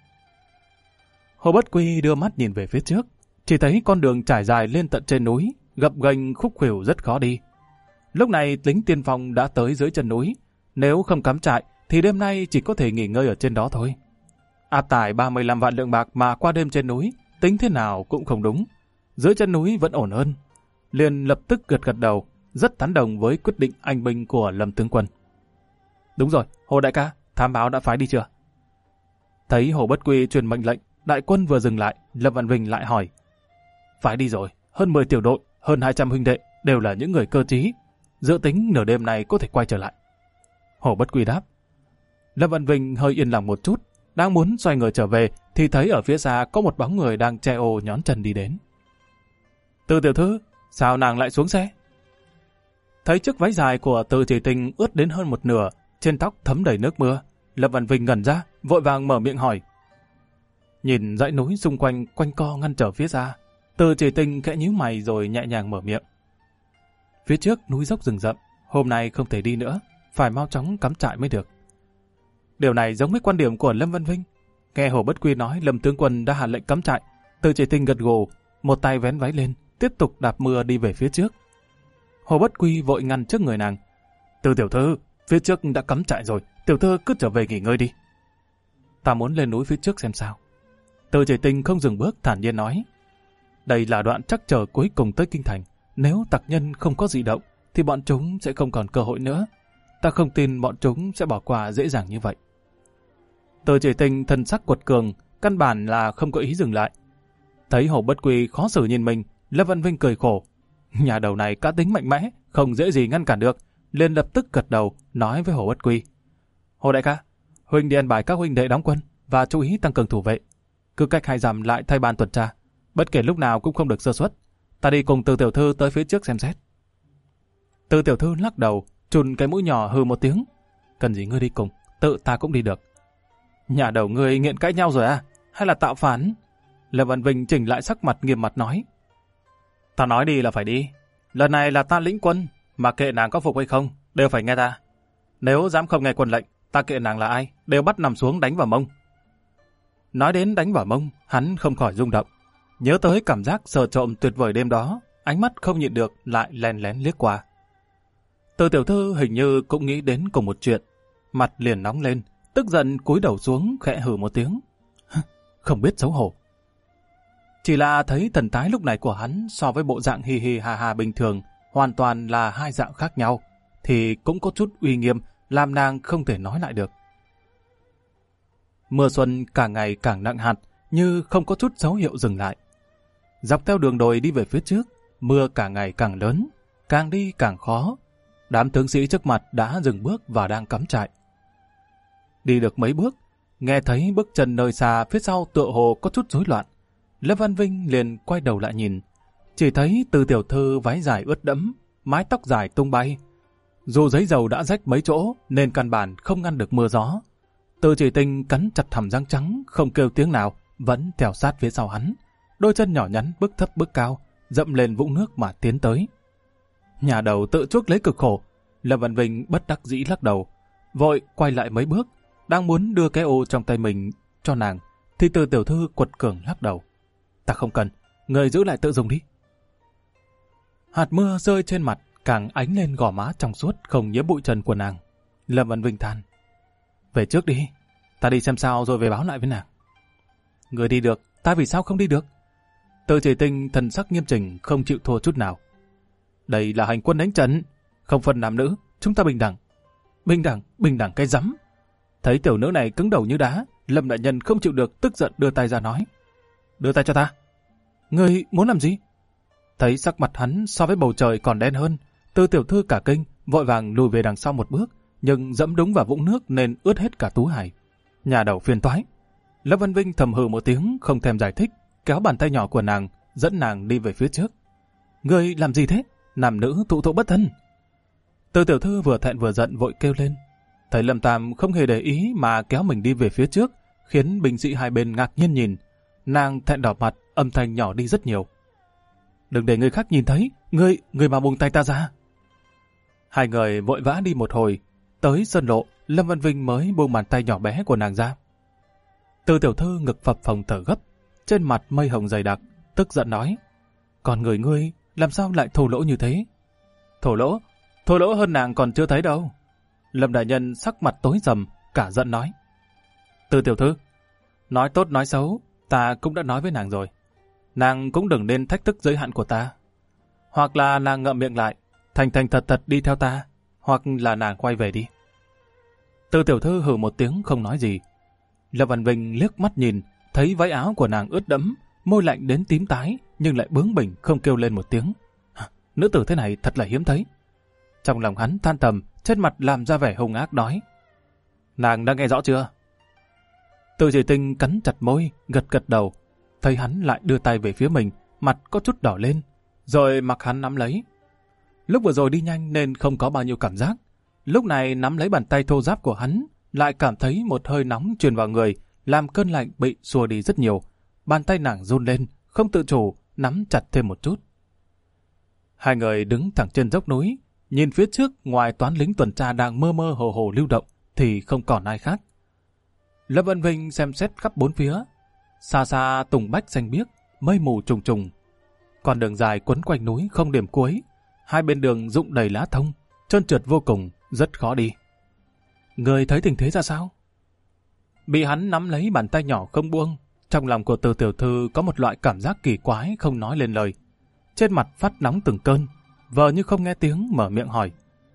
Hồ Bất Quy đưa mắt nhìn về phía trước, chỉ thấy con đường trải dài lên tận trên núi, gập ghềnh khúc khuỷu rất khó đi. Lúc này lính tiên phong đã tới dưới chân núi, nếu không cắm trại thì đêm nay chỉ có thể nghỉ ngơi ở trên đó thôi. Áp tải 35 vạn lượng bạc mà qua đêm trên núi, tính thế nào cũng không đúng. Dưới chân núi vẫn ổn hơn. Liền lập tức gật gật đầu, rất tán đồng với quyết định anh binh của Lâm tướng quân. Đúng rồi, Hồ đại ca, thám báo đã phái đi chưa? Thấy Hồ Bất Quy truyền mệnh lệnh, đại quân vừa dừng lại, Lâm Văn Vinh lại hỏi. Phái đi rồi, hơn 10 tiểu đội, hơn 200 huynh đệ, đều là những người cơ trí. Dự tính nửa đêm này có thể quay trở lại. Hồ Bất Quy đáp. Lâm Văn Vinh hơi yên lòng một chút, đang muốn xoay người trở về thì thấy ở phía xa có một bóng người đang che ô nhón chân đi đến. Từ tiểu thư, sao nàng lại xuống xe? Thấy chiếc váy dài của Từ Chỉ Tình ướt đến hơn một nửa, trên tóc thấm đầy nước mưa, Lâm Văn Vinh ngẩn ra, vội vàng mở miệng hỏi. Nhìn dãy núi xung quanh quanh co ngăn trở phía xa, Từ Chỉ Tình khẽ nhíu mày rồi nhẹ nhàng mở miệng. Phía trước núi dốc rừng rậm, hôm nay không thể đi nữa, phải mau chóng cắm trại mới được. Điều này giống với quan điểm của Lâm Văn Vinh. Nghe Hồ Bất Quy nói Lâm tướng quân đã hạ lệnh cắm trại, Từ Chỉ Tình gật gù, một tay vén váy lên, tiếp tục đạp mưa đi về phía trước. Hồ Bất Quy vội ngăn trước người nàng. Từ tiểu thư, phía trước đã cắm trại rồi, tiểu thư cứ trở về nghỉ ngơi đi. Ta muốn lên núi phía trước xem sao. Từ Chỉ Tình không dừng bước, thản nhiên nói. Đây là đoạn trắc trở cuối cùng tới kinh thành. Nếu tặc nhân không có dị động, thì bọn chúng sẽ không còn cơ hội nữa. Ta không tin bọn chúng sẽ bỏ qua dễ dàng như vậy. Từ Chỉ Tình thân sắc quật cường, căn bản là không có ý dừng lại. Thấy Hồ Bất Quy khó xử nhìn mình, Lâm Văn Vinh cười khổ. Nhà đầu này cá tính mạnh mẽ, không dễ gì ngăn cản được. Liền lập tức gật đầu, nói với Hồ Bất Quy. Hồ đại ca, huynh đi ăn bài các huynh đệ đóng quân và chú ý tăng cường thủ vệ. Cứ cách 2 dặm lại thay ban tuần tra, bất kể lúc nào cũng không được sơ suất. Ta đi cùng Từ tiểu thư tới phía trước xem xét. Từ tiểu thư lắc đầu, chùn cái mũi nhỏ hừ một tiếng. Cần gì ngươi đi cùng, tự ta cũng đi được. Nhà đầu ngươi nghiện cãi nhau rồi à? Hay là tạo phản? Lâm Văn Vinh chỉnh lại sắc mặt nghiêm mặt nói. Ta nói đi là phải đi. Lần này là ta lĩnh quân, mà kệ nàng có phục hay không, đều phải nghe ta. Nếu dám không nghe quân lệnh, ta kệ nàng là ai, đều bắt nằm xuống đánh vào mông. Nói đến đánh vào mông, hắn không khỏi rung động. Nhớ tới cảm giác sờ trộm tuyệt vời đêm đó, ánh mắt không nhịn được lại lén lén liếc qua. Từ tiểu thư hình như cũng nghĩ đến cùng một chuyện, mặt liền nóng lên, tức giận cúi đầu xuống khẽ hừ một tiếng. Không biết xấu hổ. Chỉ là thấy thần thái lúc này của hắn so với bộ dạng hì hì hà hà bình thường hoàn toàn là hai dạng khác nhau, thì cũng có chút uy nghiêm làm nàng không thể nói lại được. Mưa xuân càng ngày càng nặng hạt, như không có chút dấu hiệu dừng lại. Dọc theo đường đồi đi về phía trước, mưa càng ngày càng lớn, càng đi càng khó. Đám tướng sĩ trước mặt đã dừng bước và đang cắm trại. Đi được mấy bước, nghe thấy bước chân nơi xa phía sau tựa hồ có chút rối loạn. Lâm Văn Vinh liền quay đầu lại nhìn, chỉ thấy Từ tiểu thư váy dài ướt đẫm, mái tóc dài tung bay. Dù giấy dầu đã rách mấy chỗ nên căn bản không ngăn được mưa gió. Từ Chỉ Tình cắn chặt hàm răng trắng, không kêu tiếng nào, vẫn theo sát phía sau hắn. Đôi chân nhỏ nhắn bước thấp bước cao, dậm lên vũng nước mà tiến tới. Nhà đầu tự chuốc lấy cực khổ. Lâm Văn Vinh bất đắc dĩ lắc đầu, vội quay lại mấy bước, đang muốn đưa cái ô trong tay mình cho nàng, thì Từ tiểu thư quật cường lắc đầu. Ta không cần, người giữ lại tự dùng đi. Hạt mưa rơi trên mặt, càng ánh lên gò má trong suốt không nhiễm bụi trần của nàng. Lâm Văn Vinh than: về trước đi, ta đi xem sao rồi về báo lại với nàng. Người đi được, ta vì sao không đi được? Từ Chỉ Tinh thần sắc nghiêm chỉnh, không chịu thua chút nào. Đây là hành quân đánh trận, không phân nam nữ, chúng ta bình đẳng. Bình đẳng cái rắm. Thấy tiểu nữ này cứng đầu như đá, Lâm đại nhân không chịu được, tức giận đưa tay ra nói: đưa tay cho ta. Ngươi muốn làm gì? Thấy sắc mặt hắn so với bầu trời còn đen hơn, Từ tiểu thư cả kinh, vội vàng lùi về đằng sau một bước, nhưng dẫm đúng vào vũng nước nên ướt hết cả tú hài. Nhà đầu phiền toái. Lâm Văn Vinh thầm hừ một tiếng, không thèm giải thích, kéo bàn tay nhỏ của nàng, dẫn nàng đi về phía trước. Ngươi làm gì thế? Nam nữ thụ thụ bất thân. Từ tiểu thư vừa thẹn vừa giận vội kêu lên. Thấy Lâm Tam không hề để ý mà kéo mình đi về phía trước, khiến binh sĩ hai bên ngạc nhiên nhìn. Nàng thẹn đỏ mặt, âm thanh nhỏ đi rất nhiều. Đừng để người khác nhìn thấy, ngươi mà buông tay ta ra. Hai người vội vã đi một hồi, tới sân lộ, Lâm Văn Vinh mới buông bàn tay nhỏ bé của nàng ra. Từ tiểu thư ngực phập phồng thở gấp, trên mặt mây hồng dày đặc, tức giận nói: còn người ngươi làm sao lại thô lỗ như thế? Thô lỗ hơn nàng còn chưa thấy đâu. Lâm đại nhân sắc mặt tối sầm, cả giận nói: Từ tiểu thư, nói tốt nói xấu, ta cũng đã nói với nàng rồi. Nàng cũng đừng nên thách thức giới hạn của ta. Hoặc là nàng ngậm miệng lại, thành thật đi theo ta, hoặc là nàng quay về đi. Từ tiểu thư hừ một tiếng không nói gì. Lâm Văn Vinh liếc mắt nhìn, thấy váy áo của nàng ướt đẫm, môi lạnh đến tím tái, nhưng lại bướng bỉnh không kêu lên một tiếng. Nữ tử thế này thật là hiếm thấy. Trong lòng hắn than thầm, trên mặt làm ra vẻ hung ác nói: nàng đã nghe rõ chưa? Từ Chỉ Tinh cắn chặt môi, gật đầu. Thấy hắn lại đưa tay về phía mình, mặt có chút đỏ lên, rồi mặc hắn nắm lấy. Lúc vừa rồi đi nhanh nên không có bao nhiêu cảm giác. Lúc này nắm lấy bàn tay thô ráp của hắn, lại cảm thấy một hơi nóng truyền vào người, làm cơn lạnh bị xua đi rất nhiều. Bàn tay nàng run lên, không tự chủ, nắm chặt thêm một chút. Hai người đứng thẳng trên dốc núi, nhìn phía trước ngoài toán lính tuần tra đang mơ hồ lưu động, thì không còn ai khác. Lâm Văn Vinh xem xét khắp bốn phía. Xa xa tùng bách xanh biếc, mây mù trùng trùng. Con đường dài quấn quanh núi không điểm cuối, hai bên đường rụng đầy lá thông, trơn trượt vô cùng, rất khó đi. Người thấy tình thế ra sao? Bị hắn nắm lấy bàn tay nhỏ không buông, trong lòng của Từ tiểu thư có một loại cảm giác kỳ quái không nói lên lời. Trên mặt phát nóng từng cơn, vờ như không nghe tiếng mở miệng hỏi: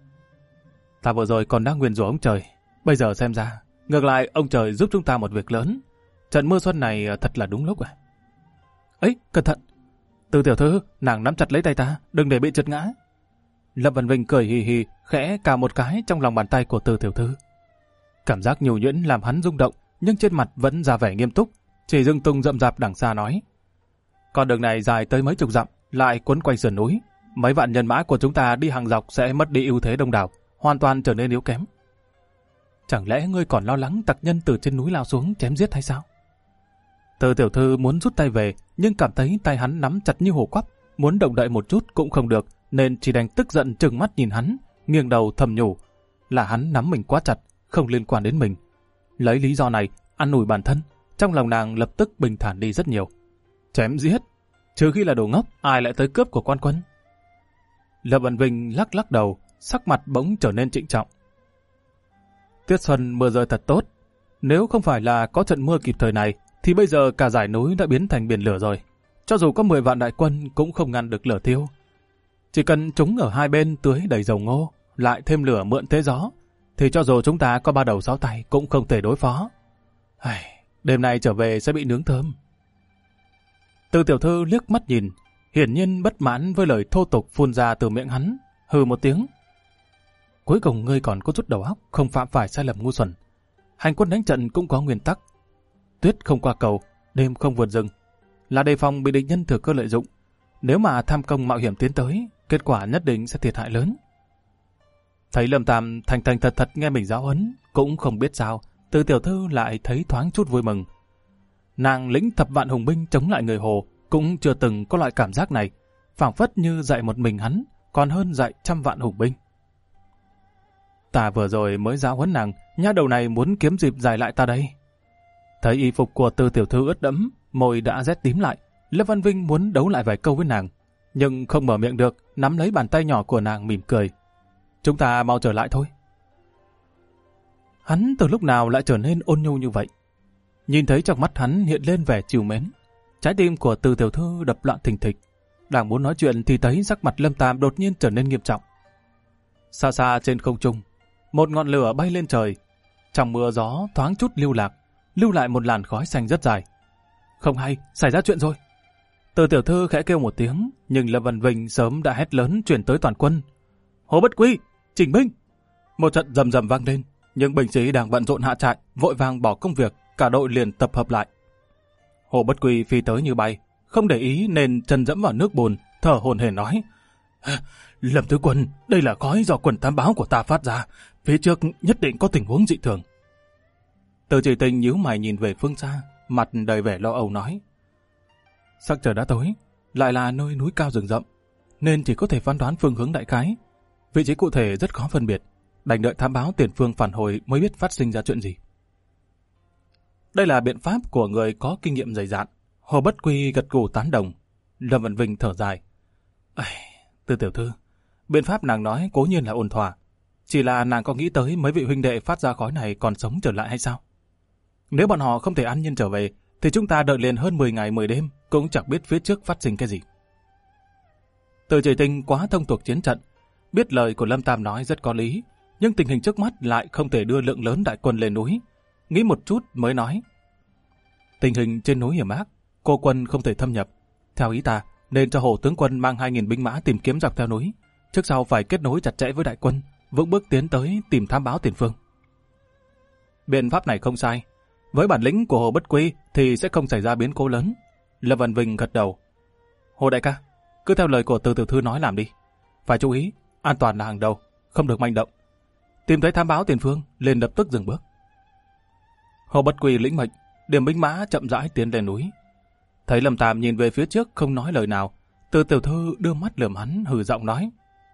ta vừa rồi còn đang nguyền rủa ông trời, bây giờ xem ra ngược lại ông trời giúp chúng ta một việc lớn. Trận mưa xuân này thật là đúng lúc à? Ấy, cẩn thận! Từ tiểu thư, nàng nắm chặt lấy tay ta, đừng để bị trượt ngã. Lâm Văn Vinh cười hì hì, khẽ cào một cái trong lòng bàn tay của Từ tiểu thư. Cảm giác nhủ nhuyễn làm hắn rung động, nhưng trên mặt vẫn ra vẻ nghiêm túc, chỉ dưng tung rậm rạp đằng xa nói: con đường này dài tới mấy chục dặm, lại quấn quanh sườn núi, mấy vạn nhân mã của chúng ta đi hàng dọc sẽ mất đi ưu thế đông đảo, hoàn toàn trở nên yếu kém. Chẳng lẽ ngươi còn lo lắng tặc nhân từ trên núi lao xuống chém giết hay sao? Từ tiểu thư muốn rút tay về, nhưng cảm thấy tay hắn nắm chặt như hổ quắp, muốn động đậy một chút cũng không được, nên chỉ đành tức giận trừng mắt nhìn hắn, nghiêng đầu thầm nhủ là hắn nắm mình quá chặt, không liên quan đến mình. Lấy lý do này ăn ủi bản thân, trong lòng nàng lập tức bình thản đi rất nhiều. Chém giết, trừ khi là đồ ngốc, ai lại tới cướp của quan quân? Lâm Văn Vinh lắc đầu, sắc mặt bỗng trở nên trịnh trọng. Tiết xuân mưa rơi thật tốt, nếu không phải là có trận mưa kịp thời này, thì bây giờ cả dải núi đã biến thành biển lửa rồi. Cho dù có 10 vạn đại quân cũng không ngăn được lửa thiêu. Chỉ cần chúng ở hai bên tưới đầy dầu ngô, lại thêm lửa mượn thế gió, thì cho dù chúng ta có 3 đầu 6 tay cũng không thể đối phó. Đêm nay trở về sẽ bị nướng thơm. Từ tiểu thư liếc mắt nhìn, hiển nhiên bất mãn với lời thô tục phun ra từ miệng hắn, hừ một tiếng. Cuối cùng ngươi còn có chút đầu óc, không phạm phải sai lầm ngu xuẩn. Hành quân đánh trận cũng có nguyên tắc. Tuyết không qua cầu, đêm không vượt rừng, là đề phòng bị địch nhân thừa cơ lợi dụng. Nếu mà tham công mạo hiểm tiến tới, kết quả nhất định sẽ thiệt hại lớn. Thấy Lâm Tam thành thật nghe mình giáo huấn, cũng không biết sao, Từ tiểu thư lại thấy thoáng chút vui mừng. Nàng lĩnh thập vạn hùng binh chống lại người Hồ, cũng chưa từng có loại cảm giác này, phảng phất như dạy một mình hắn, còn hơn dạy 100 vạn hùng binh. Ta vừa rồi mới giáo huấn nàng, nha đầu này muốn kiếm dịp giải lại ta đây. Thấy y phục của Từ tiểu thư ướt đẫm, môi đã rét tím lại, Lâm Văn Vinh muốn đấu lại vài câu với nàng, nhưng không mở miệng được, nắm lấy bàn tay nhỏ của nàng mỉm cười. Chúng ta mau trở lại thôi. Hắn từ lúc nào lại trở nên ôn nhu như vậy? Nhìn thấy trong mắt hắn hiện lên vẻ trìu mến. Trái tim của Từ tiểu thư đập loạn thình thịch. Đang muốn nói chuyện thì thấy sắc mặt Lâm Tam đột nhiên trở nên nghiêm trọng. Xa xa trên không trung, một ngọn lửa bay lên trời. Trong mưa gió thoáng chút lưu lạc, lưu lại một làn khói xanh rất dài. Không hay, xảy ra chuyện rồi. Từ tiểu thư khẽ kêu một tiếng, nhưng Lâm Văn Vinh sớm đã hét lớn truyền tới toàn quân. Hồ Bất Quy, chỉnh binh! Một trận rầm rầm vang lên, nhưng binh sĩ đang bận rộn hạ trại, vội vàng bỏ công việc, cả đội liền tập hợp lại. Hồ Bất Quy phi tới như bay, không để ý nên chân dẫm vào nước bùn, thở hổn hển nói: Lâm tướng quân, đây là khói do quần thám báo của ta phát ra, phía trước nhất định có tình huống dị thường. Từ Chỉ Tình nhíu mày nhìn về phương xa, mặt đầy vẻ lo âu nói: Sắc trời đã tối, lại là nơi núi cao rừng rậm, nên chỉ có thể phán đoán phương hướng đại khái. Vị trí cụ thể rất khó phân biệt, đành đợi thám báo tiền phương phản hồi mới biết phát sinh ra chuyện gì. Đây là biện pháp của người có kinh nghiệm dày dạn. Hồ Bất Quy gật gù tán đồng. Lâm Văn Vinh thở dài: Từ tiểu thư, biện pháp nàng nói cố nhiên là ổn thỏa, chỉ là nàng có nghĩ tới mấy vị huynh đệ phát ra khói này còn sống trở lại hay sao? Nếu bọn họ không thể an nhiên trở về, thì chúng ta đợi liền hơn 10 ngày 10 đêm cũng chẳng biết phía trước phát sinh cái gì. Từ Chỉ Tình quá thông thuộc chiến trận, biết lời của Lâm Tam nói rất có lý, nhưng tình hình trước mắt lại không thể đưa lượng lớn đại quân lên núi. Nghĩ một chút mới nói: Tình hình trên núi hiểm ác, cô quân không thể thâm nhập. Theo ý ta, nên cho Hồ tướng quân mang 2.000 binh mã tìm kiếm dọc theo núi, trước sau phải kết nối chặt chẽ với đại quân, vững bước tiến tới tìm thám báo tiền phương. Biện pháp này không sai. Với bản lĩnh của Hồ Bất Quy thì sẽ không xảy ra biến cố lớn. Lâm Văn Vinh gật đầu. Hồ đại ca, cứ theo lời của Từ tiểu thư nói làm đi. Phải chú ý, an toàn là hàng đầu, không được manh động. Tìm thấy thám báo tiền phương, liền lập tức dừng bước. Hồ Bất Quy lĩnh mệnh, điểm binh mã chậm rãi tiến lên núi. Thấy Lâm Tam nhìn về phía trước không nói lời nào, Từ tiểu thư đưa mắt lườm hắn, hừ giọng nói: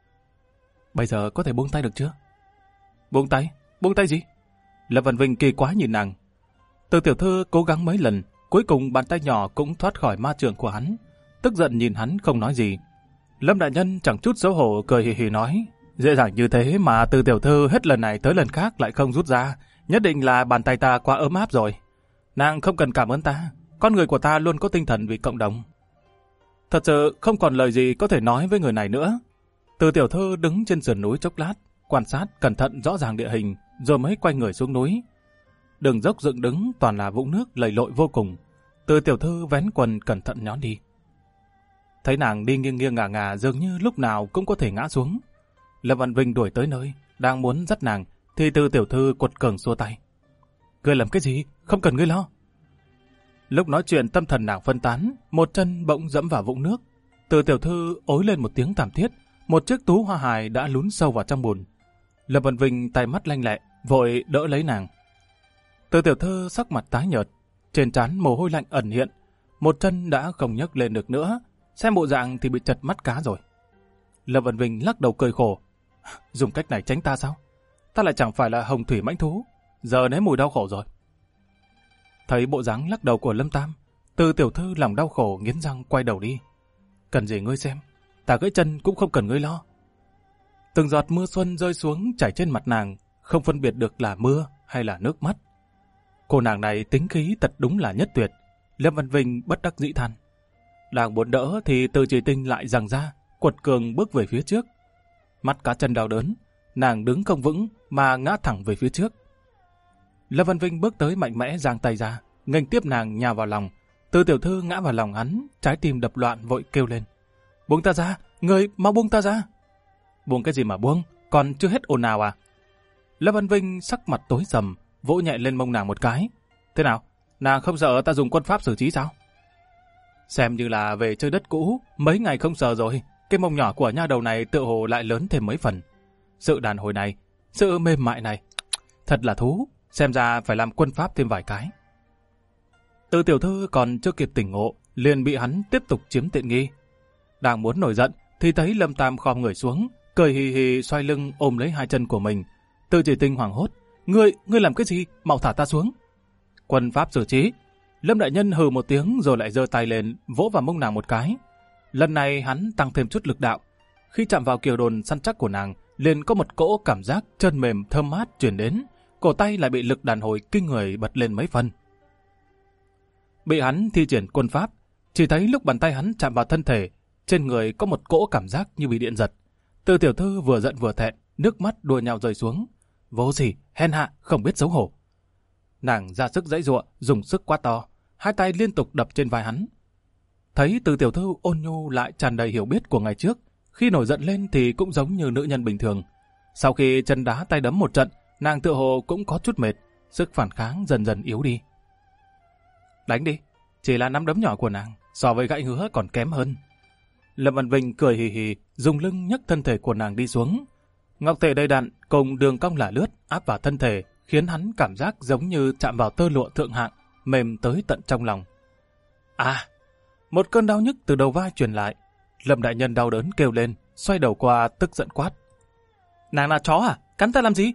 Bây giờ có thể buông tay được chưa? Buông tay? Buông tay gì? Lâm Văn Vinh kỳ quá nhìn nàng. Từ tiểu thư cố gắng mấy lần, cuối cùng bàn tay nhỏ cũng thoát khỏi ma trường của hắn, tức giận nhìn hắn không nói gì. Lâm đại nhân chẳng chút xấu hổ cười hì hì nói: Dễ dàng như thế mà Từ tiểu thư hết lần này tới lần khác lại không rút ra, nhất định là bàn tay ta quá ấm áp rồi. Nàng không cần cảm ơn ta, con người của ta luôn có tinh thần vì cộng đồng. Thật sự không còn lời gì có thể nói với người này nữa. Từ tiểu thư đứng trên sườn núi chốc lát, quan sát cẩn thận rõ ràng địa hình, rồi mới quay người xuống núi. Đường dốc dựng đứng toàn là vũng nước lầy lội vô cùng. Từ tiểu thư vén quần cẩn thận nhón đi. Thấy nàng đi nghiêng nghiêng ngả ngả, dường như lúc nào cũng có thể ngã xuống. Lâm Văn Vinh đuổi tới nơi, đang muốn dắt nàng, thì Từ tiểu thư quật cường xua tay: Ngươi làm cái gì? Không cần ngươi lo. Lúc nói chuyện tâm thần nàng phân tán, một chân bỗng dẫm vào vũng nước. Từ tiểu thư ối lên một tiếng thảm thiết, một chiếc tú hoa hài đã lún sâu vào trong bùn. Lâm Văn Vinh tay mắt lanh lẹ, vội đỡ lấy nàng. Từ tiểu thư sắc mặt tái nhợt, trên trán mồ hôi lạnh ẩn hiện, một chân đã không nhấc lên được nữa, xem bộ dạng thì bị chật mắt cá rồi. Lâm Văn Vinh lắc đầu cười khổ: Dùng cách này tránh ta sao? Ta lại chẳng phải là hồng thủy mãnh thú, giờ nếm mùi đau khổ rồi. Thấy bộ dáng lắc đầu của Lâm Tam, Từ tiểu thư lòng đau khổ nghiến răng quay đầu đi. Cần gì ngươi xem, ta gãy chân cũng không cần ngươi lo. Từng giọt mưa xuân rơi xuống chảy trên mặt nàng, không phân biệt được là mưa hay là nước mắt. Cô nàng này tính khí thật đúng là nhất tuyệt. Lâm Văn Vinh bất đắc dĩ than. Đang muốn đỡ thì Từ Chỉ Tình lại giằng ra, quật cường bước về phía trước. Mắt cá chân đau đớn, nàng đứng không vững mà ngã thẳng về phía trước. Lâm Văn Vinh bước tới mạnh mẽ giang tay ra, nghênh tiếp nàng nhào vào lòng. Từ tiểu thư ngã vào lòng hắn, trái tim đập loạn vội kêu lên: Buông ta ra, người mau buông ta ra. Buông cái gì mà buông, còn chưa hết ồn ào à? Lâm Văn Vinh sắc mặt tối sầm, vỗ nhẹ lên mông nàng một cái. Thế nào, nàng không sợ ta dùng quân pháp xử trí sao? Xem như là về chơi đất cũ, mấy ngày không sờ rồi, cái mông nhỏ của nha đầu này tựa hồ lại lớn thêm mấy phần. Sự đàn hồi này, sự mềm mại này, thật là thú, xem ra phải làm quân pháp thêm vài cái. Từ tiểu thư còn chưa kịp tỉnh ngộ, liền bị hắn tiếp tục chiếm tiện nghi. Đang muốn nổi giận, thì thấy Lâm Tam khom người xuống, cười hì hì xoay lưng ôm lấy hai chân của mình. Từ Chỉ Tình hoảng hốt: Ngươi làm cái gì? Mau thả ta xuống. Quân pháp xử trí. Lâm đại nhân hừ một tiếng rồi lại giơ tay lên, vỗ vào mông nàng một cái. Lần này hắn tăng thêm chút lực đạo. Khi chạm vào kiều đồn săn chắc của nàng, liền có một cỗ cảm giác chân mềm thơm mát truyền đến, cổ tay lại bị lực đàn hồi kinh người bật lên mấy phần. Bị hắn thi triển quân pháp, chỉ thấy lúc bàn tay hắn chạm vào thân thể, trên người có một cỗ cảm giác như bị điện giật. Từ tiểu thư vừa giận vừa thẹn, nước mắt đua nhau rơi xuống. Vô gì, hèn hạ, không biết xấu hổ. Nàng ra sức giãy giụa, dùng sức quá to, hai tay liên tục đập trên vai hắn. Thấy Từ tiểu thư ôn nhu lại tràn đầy hiểu biết của ngày trước, khi nổi giận lên thì cũng giống như nữ nhân bình thường. Sau khi chân đá tay đấm một trận, nàng tựa hồ cũng có chút mệt, sức phản kháng dần dần yếu đi. Đánh đi, chỉ là nắm đấm nhỏ của nàng, so với gãy ngứa còn kém hơn. Lâm Văn Vinh cười hì hì, dùng lưng nhấc thân thể của nàng đi xuống. Ngọc thể đầy đặn cùng đường cong lả lướt áp vào thân thể, khiến hắn cảm giác giống như chạm vào tơ lụa thượng hạng, mềm tới tận trong lòng. À, một cơn đau nhức từ đầu vai truyền lại. Lâm đại nhân đau đớn kêu lên, xoay đầu qua tức giận quát. Nàng là chó à? Cắn ta làm gì?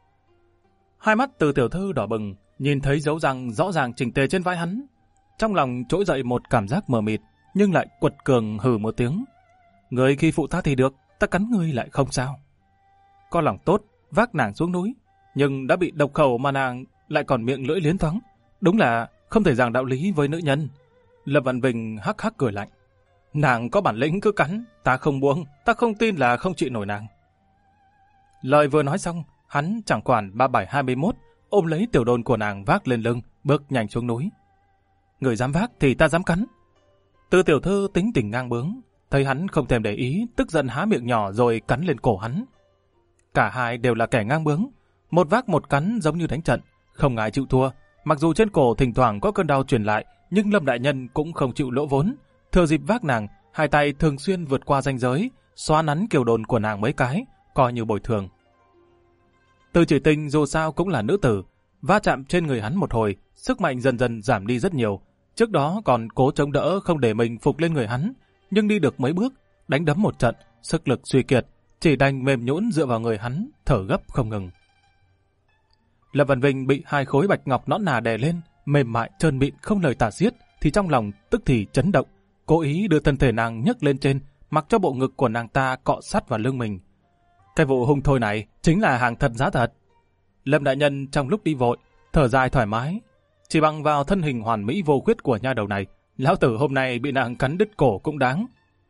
Hai mắt Từ tiểu thư đỏ bừng, nhìn thấy dấu răng rõ ràng chỉnh tề trên vai hắn. Trong lòng trỗi dậy một cảm giác mờ mịt, nhưng lại quật cường hừ một tiếng. Người khi phụ ta thì được, ta cắn ngươi lại không sao. Có lòng tốt, vác nàng xuống núi, nhưng đã bị độc khẩu mà nàng lại còn miệng lưỡi liến thoáng. Đúng là không thể giảng đạo lý với nữ nhân. Lâm Văn Vinh hắc hắc cười lạnh. Nàng có bản lĩnh cứ cắn, ta không buông, ta không tin là không trị nổi nàng. Lời vừa nói xong, hắn chẳng quản 3721, ôm lấy tiểu đồn của nàng vác lên lưng, bước nhanh xuống núi. Người dám vác thì ta dám cắn. Từ tiểu thư tính tình ngang bướng, thấy hắn không thèm để ý, tức giận há miệng nhỏ rồi cắn lên cổ hắn. Cả hai đều là kẻ ngang bướng, một vác một cắn giống như đánh trận, không ai chịu thua. Mặc dù trên cổ thỉnh thoảng có cơn đau truyền lại, nhưng Lâm đại nhân cũng không chịu lỗ vốn. Thừa dịp vác nàng, hai tay thường xuyên vượt qua ranh giới, xoa nắn kiều đồn của nàng mấy cái, coi như bồi thường. Từ Chỉ Tình dù sao cũng là nữ tử, va chạm trên người hắn một hồi, sức mạnh dần dần giảm đi rất nhiều. Trước đó còn cố chống đỡ không để mình phục lên người hắn, nhưng đi được mấy bước, đánh đấm một trận, sức lực suy kiệt, chỉ đành mềm nhũn dựa vào người hắn, thở gấp không ngừng. Lâm Văn Vinh bị hai khối bạch ngọc nõn nà đè lên, mềm mại trơn mịn không lời tả xiết, thì trong lòng tức thì chấn động, cố ý đưa thân thể nàng nhấc lên trên, mặc cho bộ ngực của nàng ta cọ sát vào lưng mình. Cái vụ hung thôi này chính là hàng thật giá thật. Lâm đại nhân trong lúc đi vội, thở dài thoải mái, chỉ bằng vào thân hình hoàn mỹ vô khuyết của nha đầu này, lão tử hôm nay bị nàng cắn đứt cổ cũng đáng.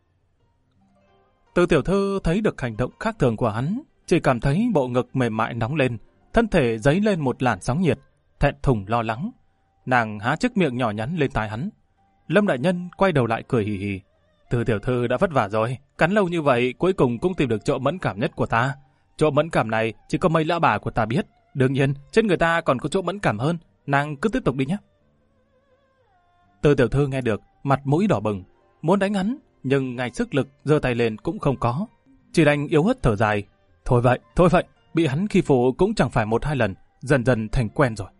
Từ tiểu thư thấy được hành động khác thường của hắn, chỉ cảm thấy bộ ngực mềm mại nóng lên, thân thể dấy lên một làn sóng nhiệt, thẹn thùng lo lắng. Nàng há chiếc miệng nhỏ nhắn lên tai hắn. Lâm đại nhân quay đầu lại cười hì hì. Từ tiểu thư đã vất vả rồi, cắn lâu như vậy cuối cùng cũng tìm được chỗ mẫn cảm nhất của ta. Chỗ mẫn cảm này chỉ có mấy lão bà của ta biết. Đương nhiên, trên người ta còn có chỗ mẫn cảm hơn, nàng cứ tiếp tục đi nhé. Từ tiểu thư nghe được, mặt mũi đỏ bừng, muốn đánh hắn, nhưng ngay sức lực giơ tay lên cũng không có. Chỉ đành yếu ớt thở dài. Thôi vậy, bị hắn khi phụ cũng chẳng phải một hai lần, dần dần thành quen rồi.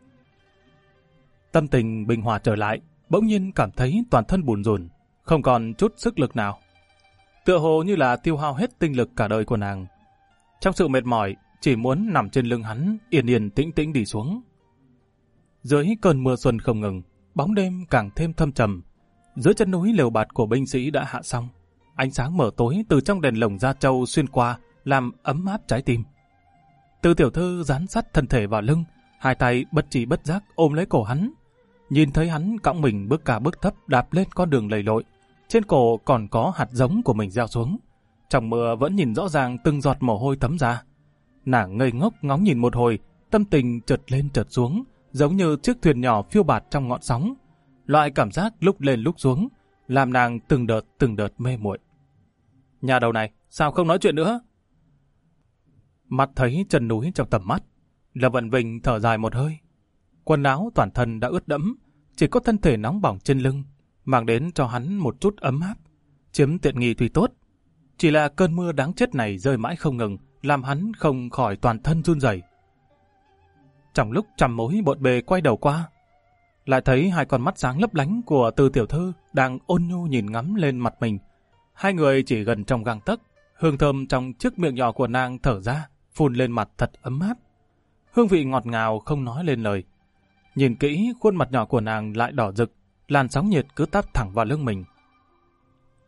Tâm tình bình hòa trở lại, bỗng nhiên cảm thấy toàn thân bùn rùn, không còn chút sức lực nào. Tựa hồ như là tiêu hao hết tinh lực cả đời của nàng. Trong sự mệt mỏi, chỉ muốn nằm trên lưng hắn, yên yên tĩnh tĩnh đi xuống. Dưới cơn mưa xuân không ngừng, bóng đêm càng thêm thâm trầm. Dưới chân núi lều bạt của binh sĩ đã hạ xong. Ánh sáng mờ tối từ trong đèn lồng gia châu xuyên qua, làm ấm áp trái tim. Từ tiểu thư dán sát thân thể vào lưng, hai tay bất trí bất giác ôm lấy cổ hắn. Nhìn thấy hắn cõng mình bước cả bước thấp đạp lên con đường lầy lội. Trên cổ còn có hạt giống của mình gieo xuống. Trong mưa vẫn nhìn rõ ràng từng giọt mồ hôi thấm ra. Nàng ngây ngốc ngóng nhìn một hồi, tâm tình chợt lên chợt xuống, giống như chiếc thuyền nhỏ phiêu bạt trong ngọn sóng. Loại cảm giác lúc lên lúc xuống, làm nàng từng đợt mê muội. Nhà đầu này, sao không nói chuyện nữa? Mặt thấy chân núi trong tầm mắt, Lâm Văn Vinh thở dài một hơi. Quần áo toàn thân đã ướt đẫm, chỉ có thân thể nóng bỏng trên lưng, mang đến cho hắn một chút ấm áp. Chiếm tiện nghi tuy tốt, chỉ là cơn mưa đáng chết này rơi mãi không ngừng, làm hắn không khỏi toàn thân run rẩy. Trong lúc trăm mối bộn bề quay đầu qua, lại thấy hai con mắt sáng lấp lánh của Từ tiểu thư đang ôn nhu nhìn ngắm lên mặt mình. Hai người chỉ gần trong gang tấc, hương thơm trong chiếc miệng nhỏ của nàng thở ra, phun lên mặt thật ấm áp. Hương vị ngọt ngào không nói lên lời. Nhìn kỹ, khuôn mặt nhỏ của nàng lại đỏ rực, làn sóng nhiệt cứ táp thẳng vào lưng mình.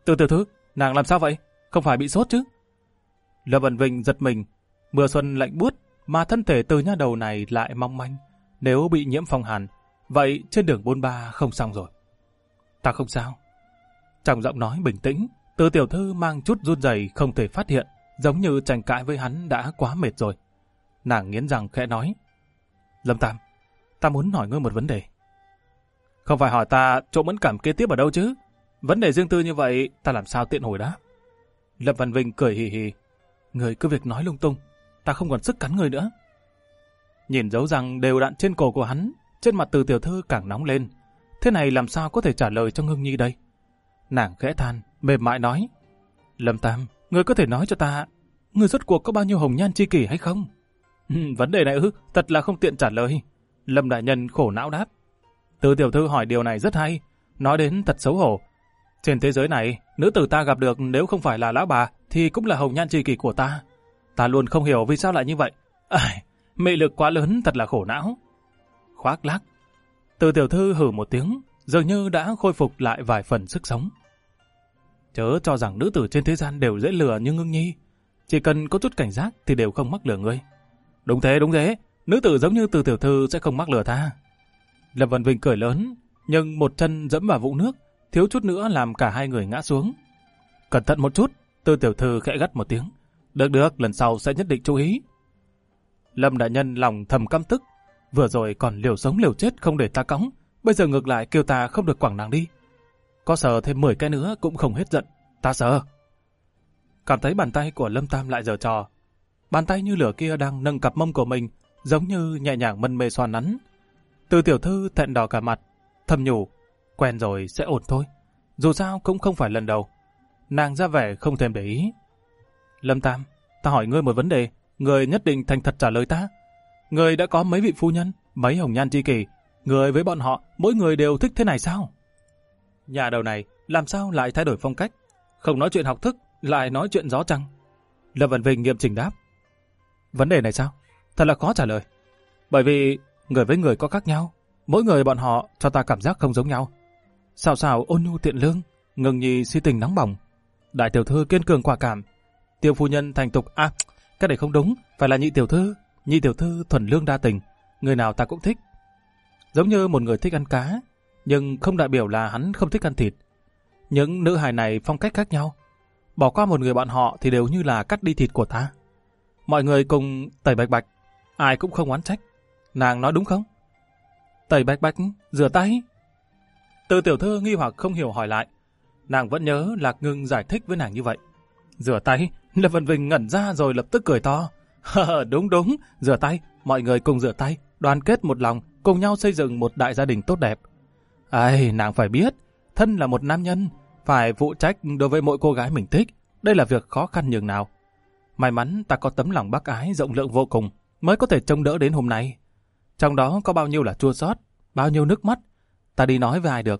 Từ tiểu thư, nàng làm sao vậy? Không phải bị sốt chứ? Lâm Vân Vinh giật mình. Mưa xuân lạnh buốt, mà thân thể từ nha đầu này lại mong manh. Nếu bị nhiễm phong hàn, vậy trên đường 43 không xong rồi. Ta không sao. Trong giọng nói bình tĩnh, Từ tiểu thư mang chút run rẩy không thể phát hiện, giống như tranh cãi với hắn đã quá mệt rồi. Nàng nghiến răng khẽ nói. Lâm Tam, ta muốn hỏi ngươi một vấn đề. Không phải hỏi ta chỗ mẫn cảm kế tiếp ở đâu chứ? Vấn đề riêng tư như vậy, ta làm sao tiện hồi đáp? Lâm Văn Vinh cười hì hì. Người cứ việc nói lung tung, ta không còn sức cắn người nữa. Nhìn dấu răng đều đặn trên cổ của hắn, trên mặt Từ tiểu thư càng nóng lên. Thế này làm sao có thể trả lời cho Ngưng Nhi đây? Nàng khẽ than, mềm mại nói. Lâm Tam, người có thể nói cho ta, người rốt cuộc có bao nhiêu hồng nhan chi kỷ hay không? Vấn đề này thật là không tiện trả lời. Lâm đại nhân khổ não đáp. Từ tiểu thư hỏi điều này rất hay, nói đến thật xấu hổ. Trên thế giới này, nữ tử ta gặp được nếu không phải là lão bà thì cũng là hồng nhan chi kỷ của ta. Ta luôn không hiểu vì sao lại như vậy. Mị lực quá lớn, thật là khổ não. Khoác lác. Từ tiểu thư hử một tiếng, dường như đã khôi phục lại vài phần sức sống. Chớ cho rằng nữ tử trên thế gian đều dễ lừa như Ngưng Nhi. Chỉ cần có chút cảnh giác thì đều không mắc lừa ngươi. Đúng thế. Nữ tử giống như Từ tiểu thư sẽ không mắc lừa ta. Lâm Văn Vinh cười lớn, nhưng một chân dẫm vào vũng nước, thiếu chút nữa làm cả hai người ngã xuống. Cẩn thận một chút, Từ tiểu thư khẽ gắt một tiếng. Được, lần sau sẽ nhất định chú ý. Lâm đại nhân lòng thầm căm tức. Vừa rồi còn liều sống liều chết không để ta cõng, bây giờ ngược lại kêu ta không được quẳng nàng đi. Có sờ thêm 10 cái nữa cũng không hết giận. Ta sờ. Cảm thấy bàn tay của Lâm Tam lại giở trò. Bàn tay như lửa kia đang nâng cặp mông của mình, giống như nhẹ nhàng mân mê xoa nắn. Từ tiểu thư thẹn đỏ cả mặt, thầm nhủ, quen rồi sẽ ổn thôi. Dù sao cũng không phải lần đầu. Nàng ra vẻ không thèm để ý. Lâm Tam, ta hỏi ngươi một vấn đề, ngươi nhất định thành thật trả lời ta. Ngươi đã có mấy vị phu nhân, mấy hồng nhan chi kỷ, ngươi với bọn họ, mỗi người đều thích thế này sao? Nhà đầu này, làm sao lại thay đổi phong cách? Không nói chuyện học thức, lại nói chuyện gió trăng. Lâm Văn Vinh nghiêm chỉnh đáp. Vấn đề này sao? Thật là khó trả lời. Bởi vì người với người có khác nhau, mỗi người bọn họ cho ta cảm giác không giống nhau. Xào ôn nhu thiện lương, Ngưng Nhi si tình nóng bỏng, đại tiểu thư kiên cường quả cảm, tiêu phu nhân thành tục. Cái này không đúng, phải là nhị tiểu thư thuần lương đa tình, người nào ta cũng thích. Giống như một người thích ăn cá, nhưng không đại biểu là hắn không thích ăn thịt. Những nữ hài này phong cách khác nhau, bỏ qua một người bọn họ thì đều như là cắt đi thịt của ta. Mọi người cùng tẩy bạch bạch, ai cũng không oán trách. Nàng nói đúng không? Tẩy bạch bạch, rửa tay. Từ tiểu thư nghi hoặc không hiểu hỏi lại. Nàng vẫn nhớ Lạc Ngưng giải thích với nàng như vậy. Rửa tay, Lâm Văn Vinh ngẩn ra rồi lập tức cười to. Đúng, rửa tay, mọi người cùng rửa tay, đoàn kết một lòng, cùng nhau xây dựng một đại gia đình tốt đẹp. Nàng phải biết, thân là một nam nhân, phải phụ trách đối với mỗi cô gái mình thích. Đây là việc khó khăn nhường nào. May mắn ta có tấm lòng bác ái rộng lượng vô cùng, mới có thể trông đỡ đến hôm nay. Trong đó có bao nhiêu là chua xót, bao nhiêu nước mắt, ta đi nói với ai được.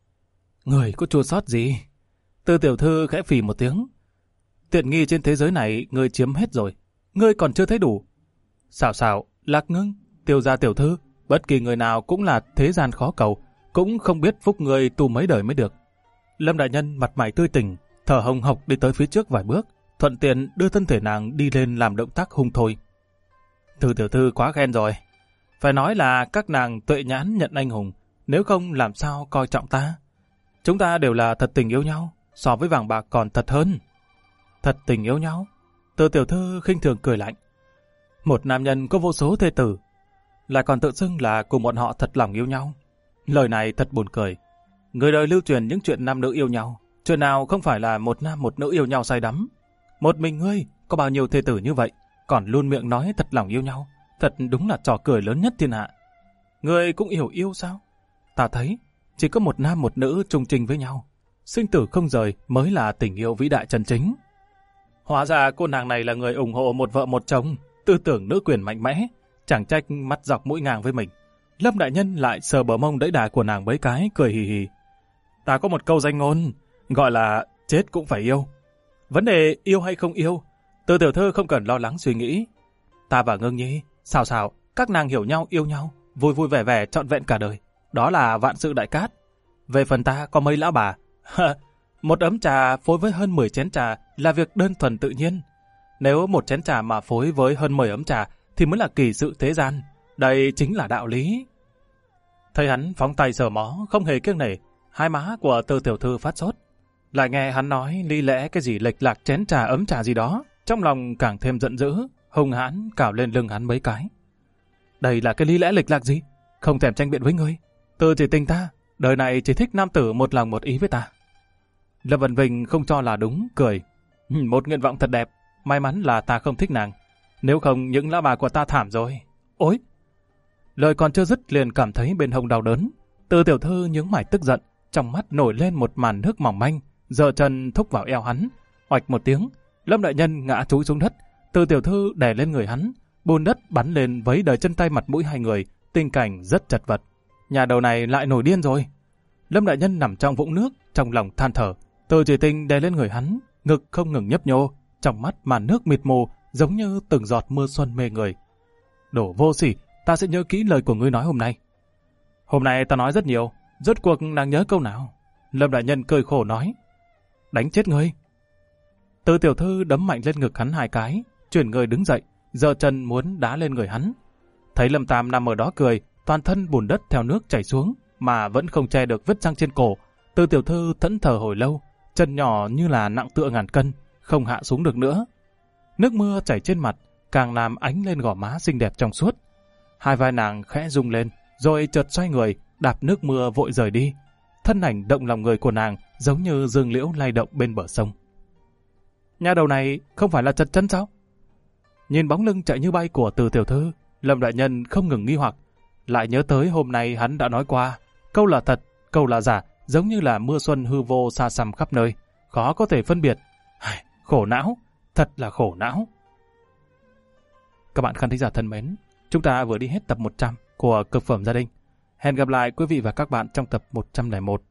Người có chua xót gì? Từ tiểu thư khẽ phì một tiếng. Tiện nghi trên thế giới này ngươi chiếm hết rồi, ngươi còn chưa thấy đủ. Xào, Lạc Ngưng, Tiêu gia tiểu thư, bất kỳ người nào cũng là thế gian khó cầu, cũng không biết phúc ngươi tu mấy đời mới được. Lâm đại nhân mặt mày tươi tỉnh, thở hồng hộc đi tới phía trước vài bước, thuận tiện đưa thân thể nàng đi lên làm động tác hung thôi. Từ tiểu thư quá khen rồi. Phải nói là các nàng tuệ nhãn nhận anh hùng, nếu không làm sao coi trọng ta. Chúng ta đều là thật tình yêu nhau, so với vàng bạc còn thật hơn. Thật tình yêu nhau? Từ tiểu thư khinh thường cười lạnh. Một nam nhân có vô số thê tử, lại còn tự xưng là cùng bọn họ thật lòng yêu nhau. Lời này thật buồn cười. Người đời lưu truyền những chuyện nam nữ yêu nhau, chuyện nào không phải là một nam một nữ yêu nhau say đắm. Một mình ngươi có bao nhiêu thê tử như vậy, còn luôn miệng nói thật lòng yêu nhau, thật đúng là trò cười lớn nhất thiên hạ. Ngươi cũng hiểu yêu sao? Ta thấy chỉ có một nam một nữ chung trình với nhau, sinh tử không rời mới là tình yêu vĩ đại chân chính. Hóa ra cô nàng này là người ủng hộ một vợ một chồng, tư tưởng nữ quyền mạnh mẽ, chẳng trách mắt dọc mũi ngang với mình. Lâm đại nhân lại sờ bờ mông đẫy đà của nàng mấy cái, cười hì hì. Ta có một câu danh ngôn, gọi là chết cũng phải yêu. Vấn đề yêu hay không yêu, Từ tiểu thư không cần lo lắng suy nghĩ. Ta và Ngưng Nhi, xào, các nàng hiểu nhau yêu nhau, vui vui vẻ vẻ trọn vẹn cả đời. Đó là vạn sự đại cát. Về phần ta có mấy lão bà, Một ấm trà phối với hơn 10 chén trà là việc đơn thuần tự nhiên. Nếu một chén trà mà phối với hơn 10 ấm trà thì mới là kỳ sự thế gian. Đây chính là đạo lý. Thấy hắn phóng tay sờ mó, không hề kiêng nể, hai má của Từ tiểu thư phát sốt. Lại nghe hắn nói lý lẽ cái gì lệch lạc chén trà ấm trà gì đó, trong lòng càng thêm giận dữ, hung hãn cào lên lưng hắn mấy cái. Đây là cái lý lẽ lệch lạc gì? Không thèm tranh biện với ngươi. Từ chỉ tình ta, đời này chỉ thích nam tử một lòng một ý với ta. Lâm Vân Vinh không cho là đúng, cười. Một nguyện vọng thật đẹp, may mắn là ta không thích nàng. Nếu không những lão bà của ta thảm rồi. Ôi! Lời còn chưa dứt liền cảm thấy bên hông đau đớn. Từ tiểu thư nhướng mày tức giận, trong mắt nổi lên một màn nước mỏng manh, giơ chân thúc vào eo hắn. Oạch một tiếng, Lâm đại nhân ngã chúi xuống đất. Từ tiểu thư đè lên người hắn, bùn đất bắn lên vấy đầy chân tay mặt mũi hai người, tình cảnh rất chật vật. Nhà đầu này lại nổi điên rồi. Lâm đại nhân nằm trong vũng nước, trong lòng than thở. Từ chỉ tình đè lên người hắn, ngực không ngừng nhấp nhô, trong mắt màn nước mịt mù, giống như từng giọt mưa xuân mê người. Đồ vô sỉ, ta sẽ nhớ kỹ lời của ngươi nói hôm nay. Hôm nay ta nói rất nhiều, rốt cuộc nàng nhớ câu nào? Lâm đại nhân cười khổ nói. Đánh chết ngươi. Từ tiểu thư đấm mạnh lên ngực hắn hai cái, chuyển người đứng dậy, giơ chân muốn đá lên người hắn. Thấy Lâm Tam nằm ở đó cười, toàn thân bùn đất theo nước chảy xuống, mà vẫn không che được vết răng trên cổ. Từ tiểu thư thẫn thờ hồi lâu, chân nhỏ như là nặng tựa ngàn cân, không hạ xuống được nữa. Nước mưa chảy trên mặt, càng làm ánh lên gò má xinh đẹp trong suốt. Hai vai nàng khẽ rung lên, rồi chợt xoay người, đạp nước mưa vội rời đi. Thân ảnh động lòng người của nàng giống như rừng liễu lay động bên bờ sông. Nhà đầu này không phải là chật chân sao? Nhìn bóng lưng chạy như bay của Từ tiểu thư, Lâm đại nhân không ngừng nghi hoặc, lại nhớ tới hôm nay hắn đã nói qua, câu là thật, câu là giả, giống như là mưa xuân hư vô xa xăm khắp nơi, khó có thể phân biệt. Khổ não, thật là khổ não. Các bạn khán thính giả thân mến, chúng ta vừa đi hết tập 100 của Cực phẩm gia đình. Hẹn gặp lại quý vị và các bạn trong tập 101.